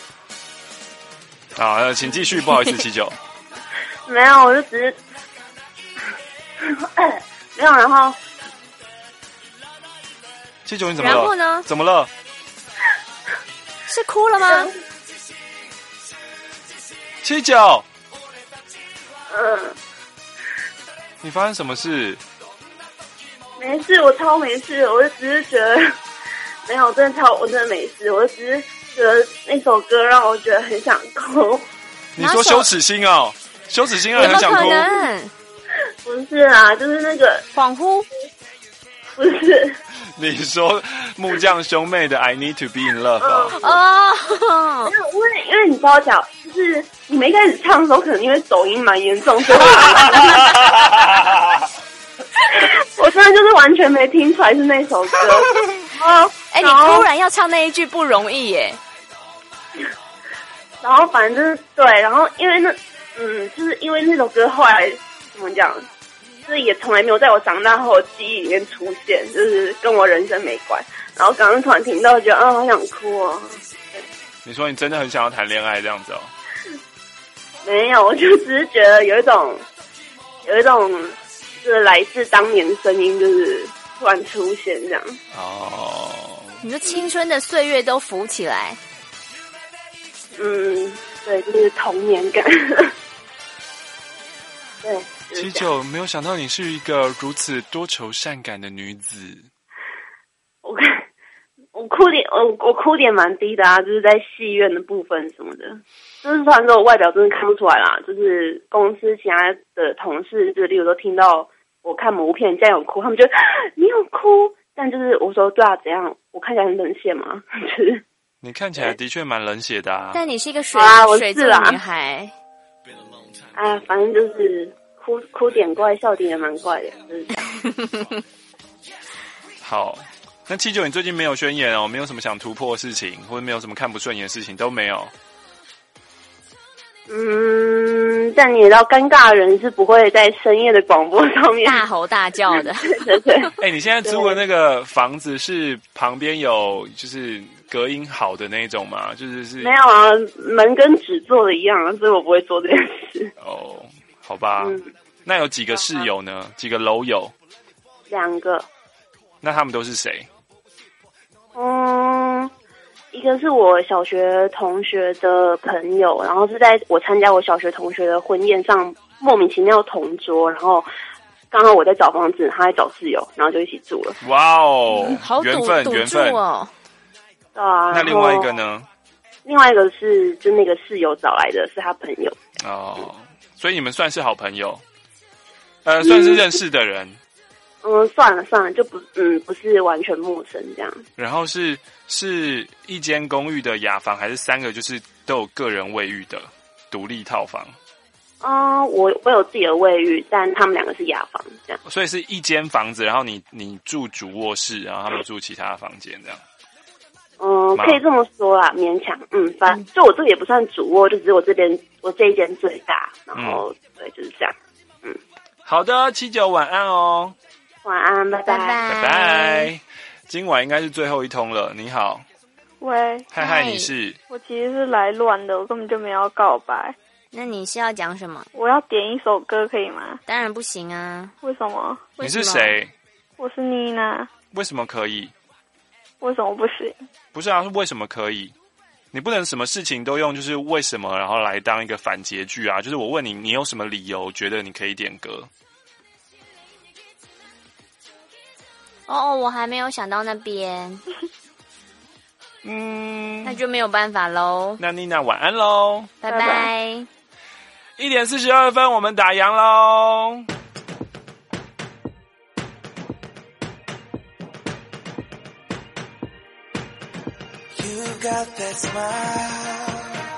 啊，请继续，不好意思，七九。 没有，我就只是没有，然后七九你怎么了？ 然后呢？ 怎么了？ 是哭了吗？ 七九， 嗯， 你发生什么事？ 没事，我超没事，我就只是觉得没有，真的超，我真的没事，我就只是。觉得那首歌让我觉得很想哭。 你说羞耻心哦，羞耻心让人很想哭。 不是啊，就是那个恍惚。 不是。 你说木匠兄妹的《I Need to Be in Love》 哦。因为因为因为你知道讲，就是你们一开始唱的时候，可能因为抖音蛮严重，所以我真的就是完全没听出来是那首歌。哦， 哎，你突然要唱那一句不容易耶。 然后反正就是对，然后因为那嗯，就是因为那首歌后来怎么讲，就是也从来没有在我长大后的记忆里面出现，就是跟我人生没关。然后刚刚突然听到，觉得啊，好想哭哦。 你说你真的很想要谈恋爱这样子哦？ 没有，我就只是觉得有一种有一种就是来自当年的声音，就是突然出现这样。 哦， 你的青春的岁月都浮起来。 嗯，对，就是童年感。对， 七九，没有想到你是一个如此多愁善感的女子。 我我哭点，我我哭点蛮低的啊，就是在戏院的部分什么的。就是虽然说我外表真的看不出来啦，就是公司其他的同事，就例如说听到我看某部片这样有哭，他们就你有哭，但就是我说对啊，怎样？我看起来很冷血吗？就是你看起来的确蛮冷血的啊。 但你是一个水啊，我水是啦女孩。 哎呀，反正就是哭哭点怪，笑点也蛮怪的，就是这样。 好，那七九，你最近没有宣言哦？没有什么想突破的事情，或者没有什么看不顺眼的事情都没有？ 嗯，但你也知道，尴尬的人是不会在深夜的广播上面大吼大叫的。 对对对。 哎、欸，你现在租的那个房子是旁边有就是隔音好的那一种吗？就是是没有啊，门跟纸做的一样啊，所以我不会做这件事。 哦，好吧。嗯、那有几个室友呢？几个楼友？ 两个。 那他们都是谁？ 嗯。一个是我小学同学的朋友，然后是在我参加我小学同学的婚宴上莫名其妙同桌，然后刚好我在找房子，他在找室友，然后就一起住了。 哇哦， 嗯、好缘分缘分哦。 对啊。 那另外一个呢？ 另外一个是就那个室友找来的，是他朋友。 哦，所以你们算是好朋友，呃，算是认识的人。 嗯，算了算了，就不嗯不是完全陌生这样。 然后是是一间公寓的雅房，还是三个就是都有个人卫浴的独立套房？ 嗯，我我有自己的卫浴，但他们两个是雅房这样。 所以是一间房子，然后你你住主卧室，然后他们住其他的房间这样。 嗯，可以这么说啦，勉强。嗯，反正就我这个也不算主卧，就只是我这边我这一间最大，然后、嗯、对就是这样。嗯， 好的，七九晚安哦。 晚安，拜拜， 拜拜。今晚应该是最后一通了。你好， 喂， 嗨嗨，你是？ 我其实是来乱的，我根本就没有要告白。 那你是要讲什么？ 我要点一首歌，可以吗？ 当然不行啊。 为什么？ 你是谁？ 我是妮娜。 为什么可以？ 为什么不行？ 不是啊，是为什么可以？你不能什么事情都用就是为什么，然后来当一个反结句啊。就是我问你，你有什么理由觉得你可以点歌？ 哦，我还没有想到那边。 嗯， 那就没有办法喽。 那妮娜晚安喽， 拜拜。 一点四十二分，我们打烊喽。 You got that smile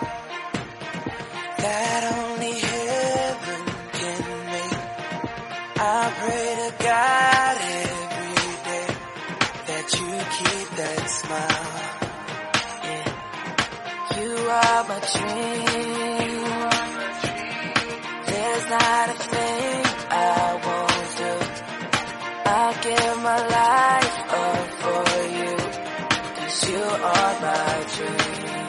that only heaven can make. I pray to God every day that you keep that smile. Yeah. You are my dream. There's not a thing I won't do. I'll give my life up for you. You are my dream.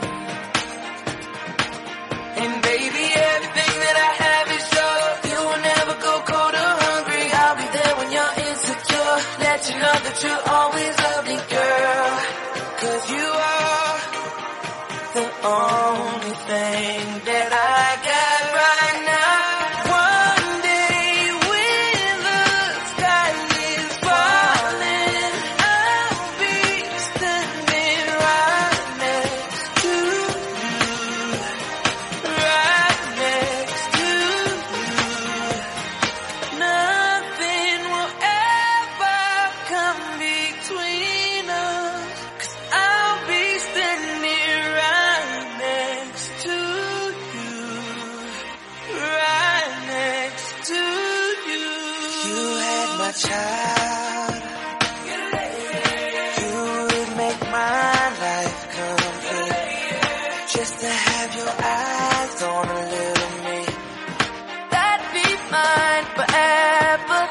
And baby, everything that I have is yours. You will never go cold or hungry. I'll be there when you're insecure. Let you know that you always love me, girl. Cause you are the only thing that I got right now. One day when the sky is falling, I'll be standing right next to you, right next to you. Nothing will ever come between us, 'cause I'll be standing right next to you, right next to you. You had my child, you would make my life complete. Just to have your eyes on a little me, that'd be mine forever.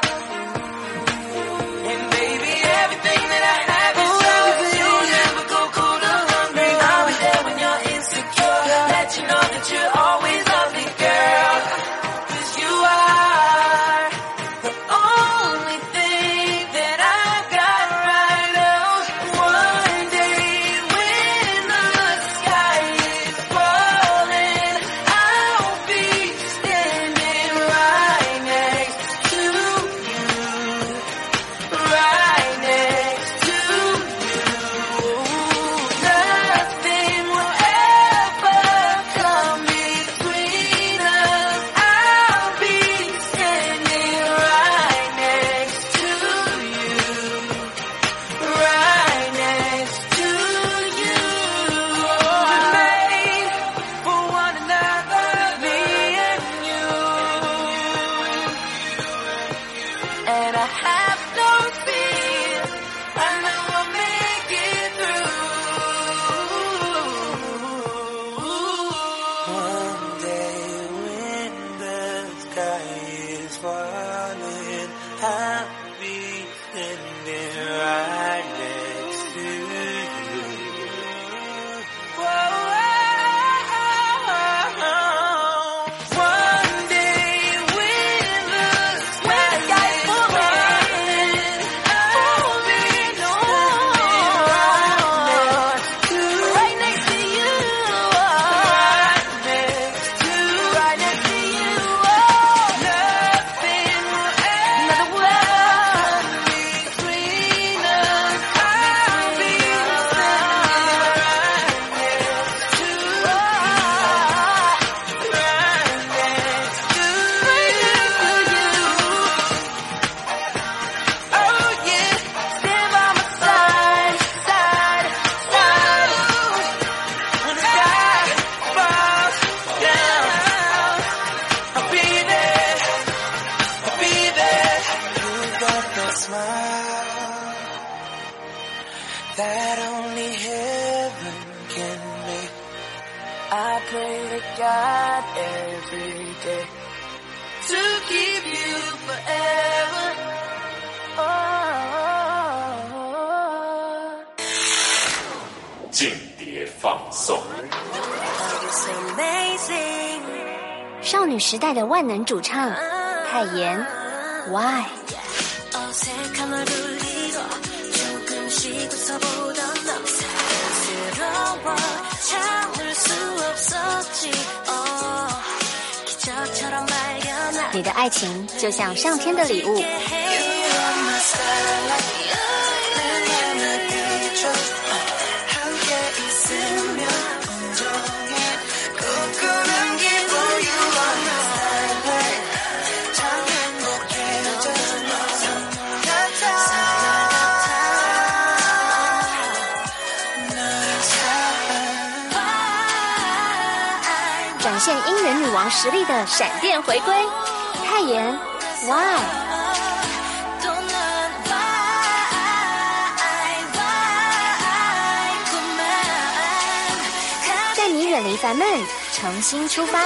And baby, everything that I have is yours. You'll never go cold or hungry. I'll be there when you're insecure. Let you know that you always love me, girl. 'Cause you are the only thing that I got right now. One day when the sky is falling, I'll be standing right next to you, right next to you. Nothing will ever come between us. I'll be standing right next to you, right next to you. We're made for one another, me and you. And I have no fear, I know I'll make it through. One day when the sky is falling, I'll be standing right next to you. Whoa. One day when the sky is falling, I'll be standing right next to you, right next to, right next to you. Nothing will ever come between us. I'll be that only heaven can make. I pray to God every day to keep you forever. Oh. 间谍放送。 少女时代的万能主唱泰妍 Why？ 어색함을 울리고 조금씩 웃어보던 너 사랑스러워 참을 수 없었지 oh, 기적처럼 발견한 你的爱情就像上天的礼物。 You're my starlight 现姻缘女王实力的闪电回归，泰妍 Why？ 带你远离烦闷，重新出发。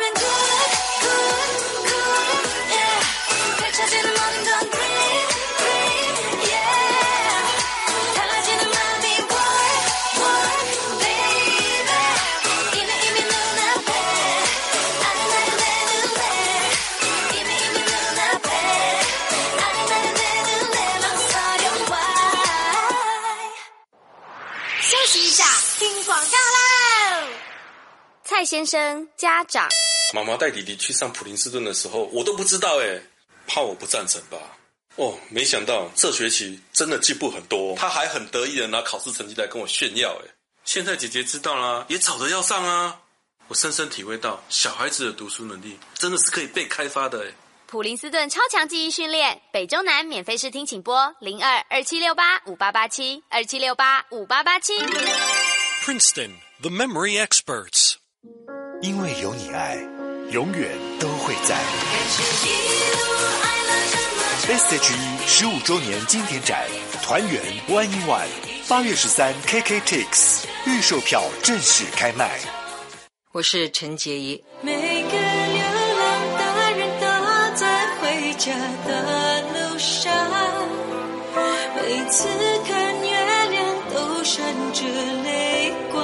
蔡先生家长， 妈妈带弟弟去上普林斯顿的时候，我都不知道哎，怕我不赞成吧？哦，没想到这学期真的进步很多，他还很得意的拿考试成绩来跟我炫耀哎。现在姐姐知道啦，也吵着要上啊。我深深体会到，小孩子的读书能力真的是可以被开发的哎。 普林斯顿超强记忆训练，北中南免费试听，请拨零二二七六八五八八七二七六八五八八七。 Princeton, the memory experts. 因为有你爱，永远都会在。S H E 十五周年经典展，团圆 One in One， 八月十三 K K Tix 预售票正式开卖。 我是陈洁仪。 每个流浪的人都在回家的路上，每次看月亮都闪着泪光。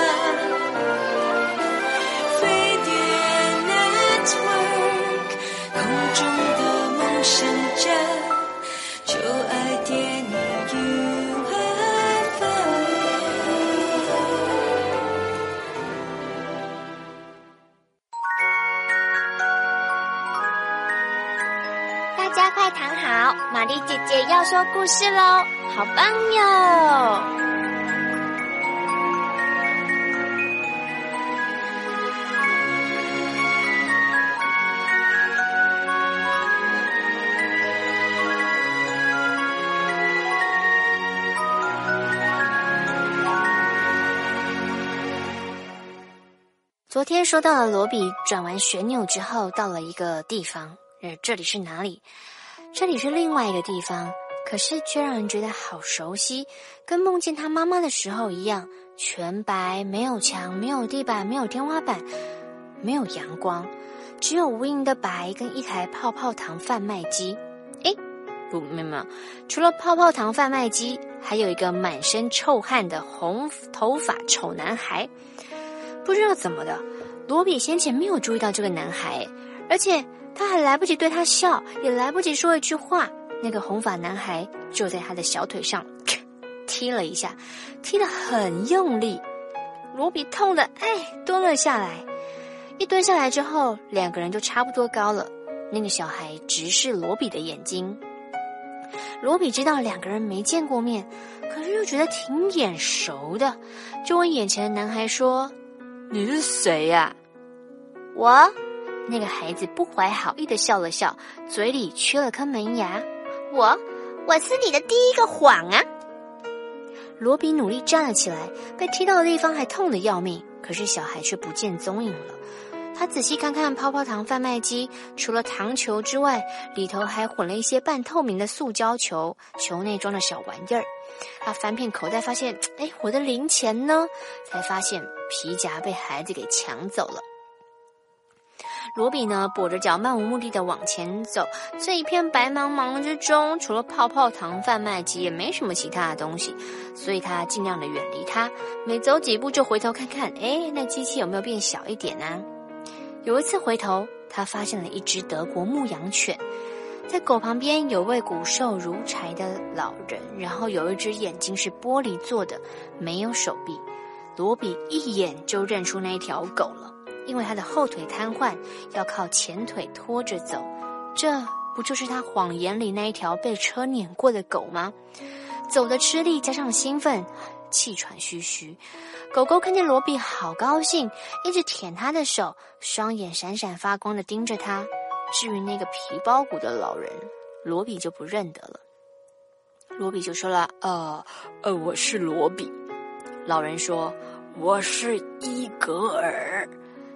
飞碟 Network 空中的梦想家，就爱电影 U F O。 大家快躺好，玛丽姐姐要说故事喽，好棒哟！昨天说到了罗比转完旋钮之后到了一个地方，而这里是哪里？这里是另外一个地方，可是却让人觉得好熟悉，跟梦见他妈妈的时候一样，全白，没有墙，没有地板，没有天花板，没有阳光，只有无垠的白跟一台泡泡糖贩卖机。诶，不，没有没有，除了泡泡糖贩卖机，还有一个满身臭汗的红头发丑男孩。不知道怎么的，罗比先前没有注意到这个男孩，而且他还来不及对他笑，也来不及说一句话，那个红发男孩就在他的小腿上踢了一下，踢得很用力。罗比痛得哎蹲了下来，一蹲下来之后，两个人就差不多高了。那个小孩直视罗比的眼睛，罗比知道两个人没见过面，可是又觉得挺眼熟的，就问眼前的男孩说：“你是谁呀？”我。那个孩子不怀好意的笑了笑，嘴里缺了颗门牙。我，我是你的第一个谎啊！罗比努力站了起来，被踢到的地方还痛得要命，可是小孩却不见踪影了。他仔细看看泡泡糖贩卖机，除了糖球之外，里头还混了一些半透明的塑胶球，球内装的小玩意儿。他翻遍口袋，发现，哎，我的零钱呢？才发现皮夹被孩子给抢走了。罗比呢，跛着脚漫无目的的往前走，这一片白茫茫之中，除了泡泡糖贩卖机，也没什么其他的东西，所以他尽量的远离它，每走几步就回头看看，诶，那机器有没有变小一点啊？有一次回头，他发现了一只德国牧羊犬，在狗旁边有位骨瘦如柴的老人，然后有一只眼睛是玻璃做的，没有手臂。罗比一眼就认出那条狗了，因为他的后腿瘫痪，要靠前腿拖着走，这不就是他谎言里那一条被车碾过的狗吗？走的吃力加上兴奋，气喘吁吁。狗狗看见罗比好高兴，一直舔他的手，双眼闪闪发光的盯着他。至于那个皮包骨的老人，罗比就不认得了。罗比就说了，呃呃，我是罗比。老人说，我是伊格尔。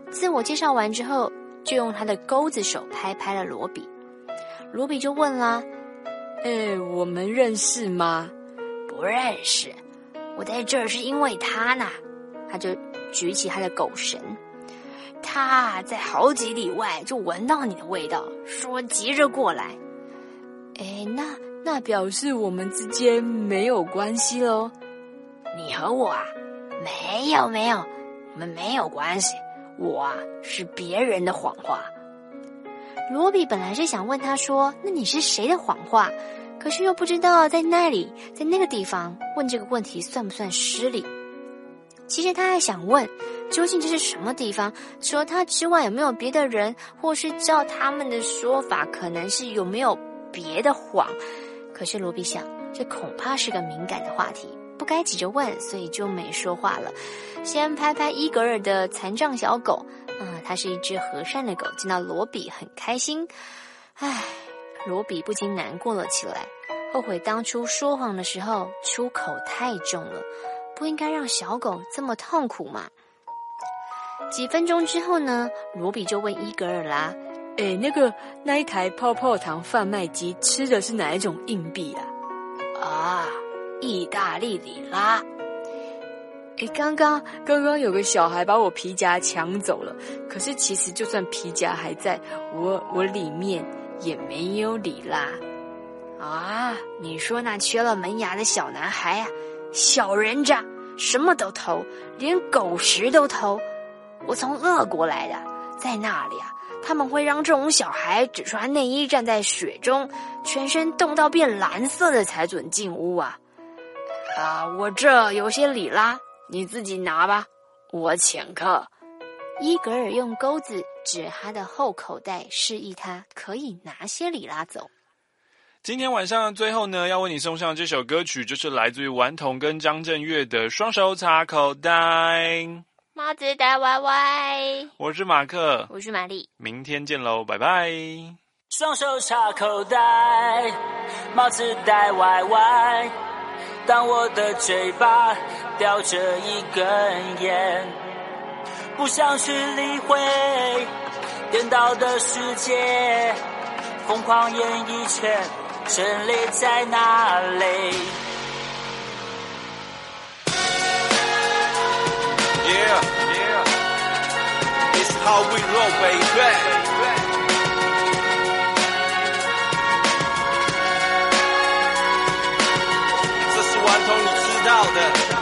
自我介绍完之后，就用他的钩子手拍拍了罗比。罗比就问啦： 呃，我们认识吗？ 不认识，我在这儿是因为他呢。他就举起他的狗绳，他在好几里外就闻到你的味道，说急着过来。 哎，那那表示我们之间没有关系咯。 你和我啊？没有没有，我们没有关系，我啊是别人的谎话。罗比本来是想问他说，那你是谁的谎话？可是又不知道在那里，在那个地方问这个问题算不算失礼。其实他还想问，究竟这是什么地方？除了他之外有没有别的人，或是照他们的说法，可能是有没有别的谎？可是罗比想，这恐怕是个敏感的话题，不该急着问，所以就没说话了。先拍拍伊格尔的残障小狗，嗯，它是一只和善的狗，见到罗比很开心。唉，罗比不禁难过了起来，后悔当初说谎的时候出口太重了。不应该让小狗这么痛苦嘛。几分钟之后呢，罗比就问伊格尔啦： 诶，那个那一台泡泡糖贩卖机吃的是哪一种硬币啊？ 啊，意大利里拉。 诶，刚刚刚刚有个小孩把我皮夹抢走了，可是其实就算皮夹还在，我我里面也没有里拉。 啊，你说那缺了门牙的小男孩啊？小人渣，什么都偷，连狗食都偷。我从俄国来的，在那里啊，他们会让这种小孩只穿内衣站在雪中，全身冻到变蓝色的才准进屋啊！啊，我这有些里拉，你自己拿吧，我请客。伊格尔用钩子指他的后口袋，示意他可以拿些里拉走。 今天晚上最后呢，要为你送上这首歌曲，就是来自于顽童跟张震岳的《双手插口袋》。 帽子戴歪歪， 我是马克， 我是玛丽， 明天见喽，拜拜。 双手插口袋，帽子戴歪歪，当我的嘴巴叼着一根烟，不想去理会颠倒的世界，疯狂演一圈，真理在哪里 ？Yeah, yeah, it's how we roll, baby. 这是顽童，你知道的。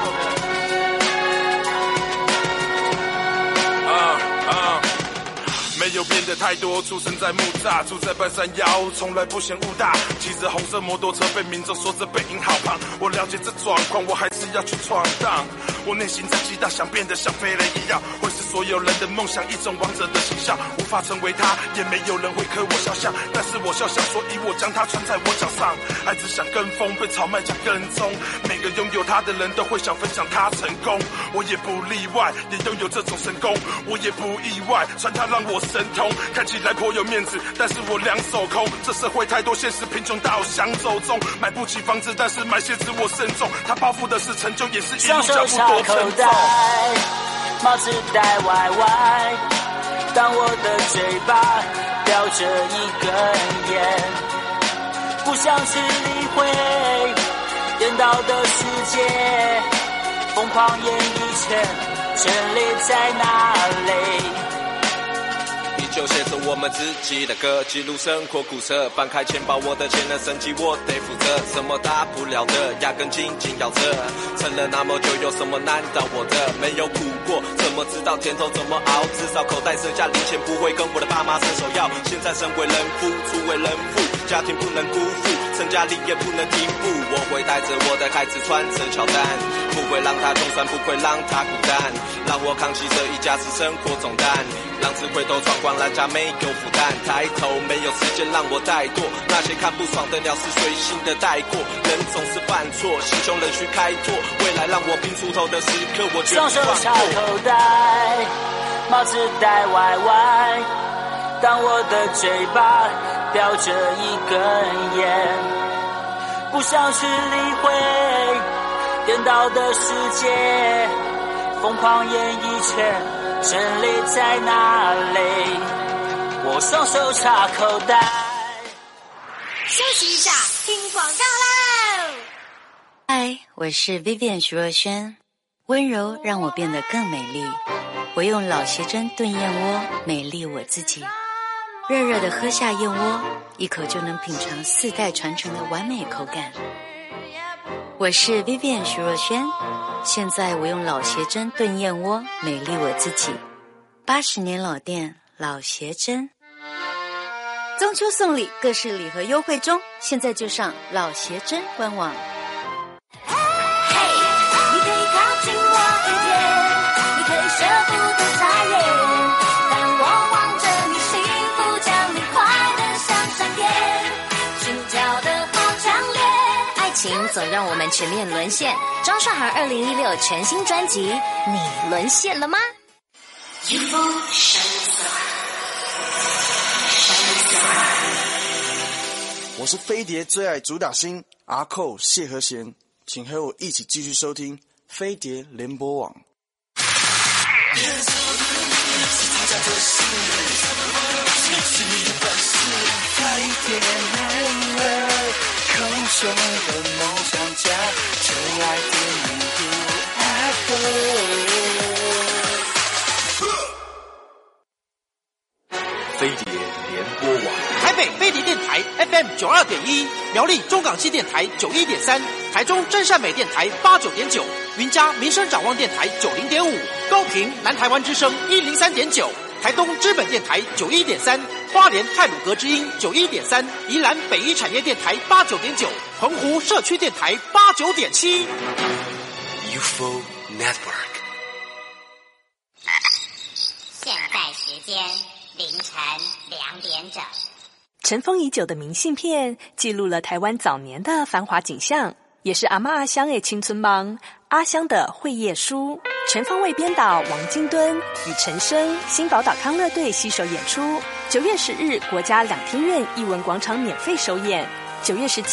没有变得太多，出生在木栅，住在半山腰，从来不嫌物大。骑着红色摩托车，被民众说着背影好胖。我了解这状况，我还是要去闯荡。我内心在激荡，想变得像飞人一样，会是所有人的梦想，一种王者的形象。无法成为他，也没有人会刻我肖像，但是我肖像，所以我将它穿在我脚上。孩子想跟风，被炒卖家跟踪。每个拥有他的人都会想分享他成功，我也不例外，也拥有这种神功。我也不意外，穿它让我神通，看起来颇有面子，但是我两手空。这社会太多现实，贫穷到想走中，买不起房子，但是买鞋子我慎重。他包袱的是成就，也是一路脚步多沉重。 帽子戴歪歪，当我的嘴巴叼着一根烟，不想去理会颠倒的世界，疯狂演一圈，真理在哪里？ 就写着我们自己的歌，记录生活苦涩，翻开钱包，我的钱的生计我得负责，什么大不了的，压根紧紧咬着，撑了那么久，有什么难倒我的？没有苦过，怎么知道甜头怎么熬？至少口袋剩下零钱，不会跟我的爸妈伸手要。现在身为人夫，初为人父，家庭不能辜负，成家立业不能停步。我会带着我的孩子穿着乔丹，不会让他穷酸，不会让他孤单，让我扛起这一家子生活重担，让智慧都闯关，人家没有负担。抬头没有时间让我怠惰，那些看不爽的鸟是随性的带过。人总是犯错，心胸仍需开拓，未来让我拼出头的时刻，我绝不放过。 双手插口袋，帽子戴歪歪，当我的嘴巴叼着一根烟，不想去理会颠倒的世界，疯狂演一圈， 真理在哪里？我双手插口袋。 休息一下，听广告喽。 嗨，我是 Vivian 徐若瑄，温柔让我变得更美丽。我用老鞋针炖燕窝，美丽我自己。热热的喝下燕窝，一口就能品尝四代传承的完美口感。我是 Vivian 徐若瑄，现在我用老鞋针炖燕窝，美丽我自己。八十年老店，老鞋针。中秋送礼，各式礼盒优惠中，现在就上老鞋针官网。 你可以靠近我一点，你可以舍不得眨眼，但我望着你幸福降临，快乐像闪电，心跳的好强烈。 爱情总让我们全面沦陷。张韶涵二零一六全新专辑，你沦陷了吗？ 我是飞碟最爱主打星阿寇谢和弦，请和我一起继续收听飞碟联播网。 空中的梦想家，最爱电影阿寇。 飞碟联播网， 台北飞碟电台 F M 九二点一，苗栗中港西电台九一点三，台中真善美电台八九点九，云嘉民生展望电台九零点五，高屏南台湾之声一零三点九，台东知本电台九一点三，花莲太鲁阁之音九一点三，宜兰北一产业电台八九点九，澎湖社区电台八九点七。 U F O Network。 现在时间凌晨两点整。 尘封已久的明信片记录了台湾早年的繁华景象，也是阿嬷阿香的青春梦。阿香的会页书，全方位编导王金敦与陈升、新宝岛康乐队携手演出。九月十日，国家两厅院艺文广场免费首演。九月十七。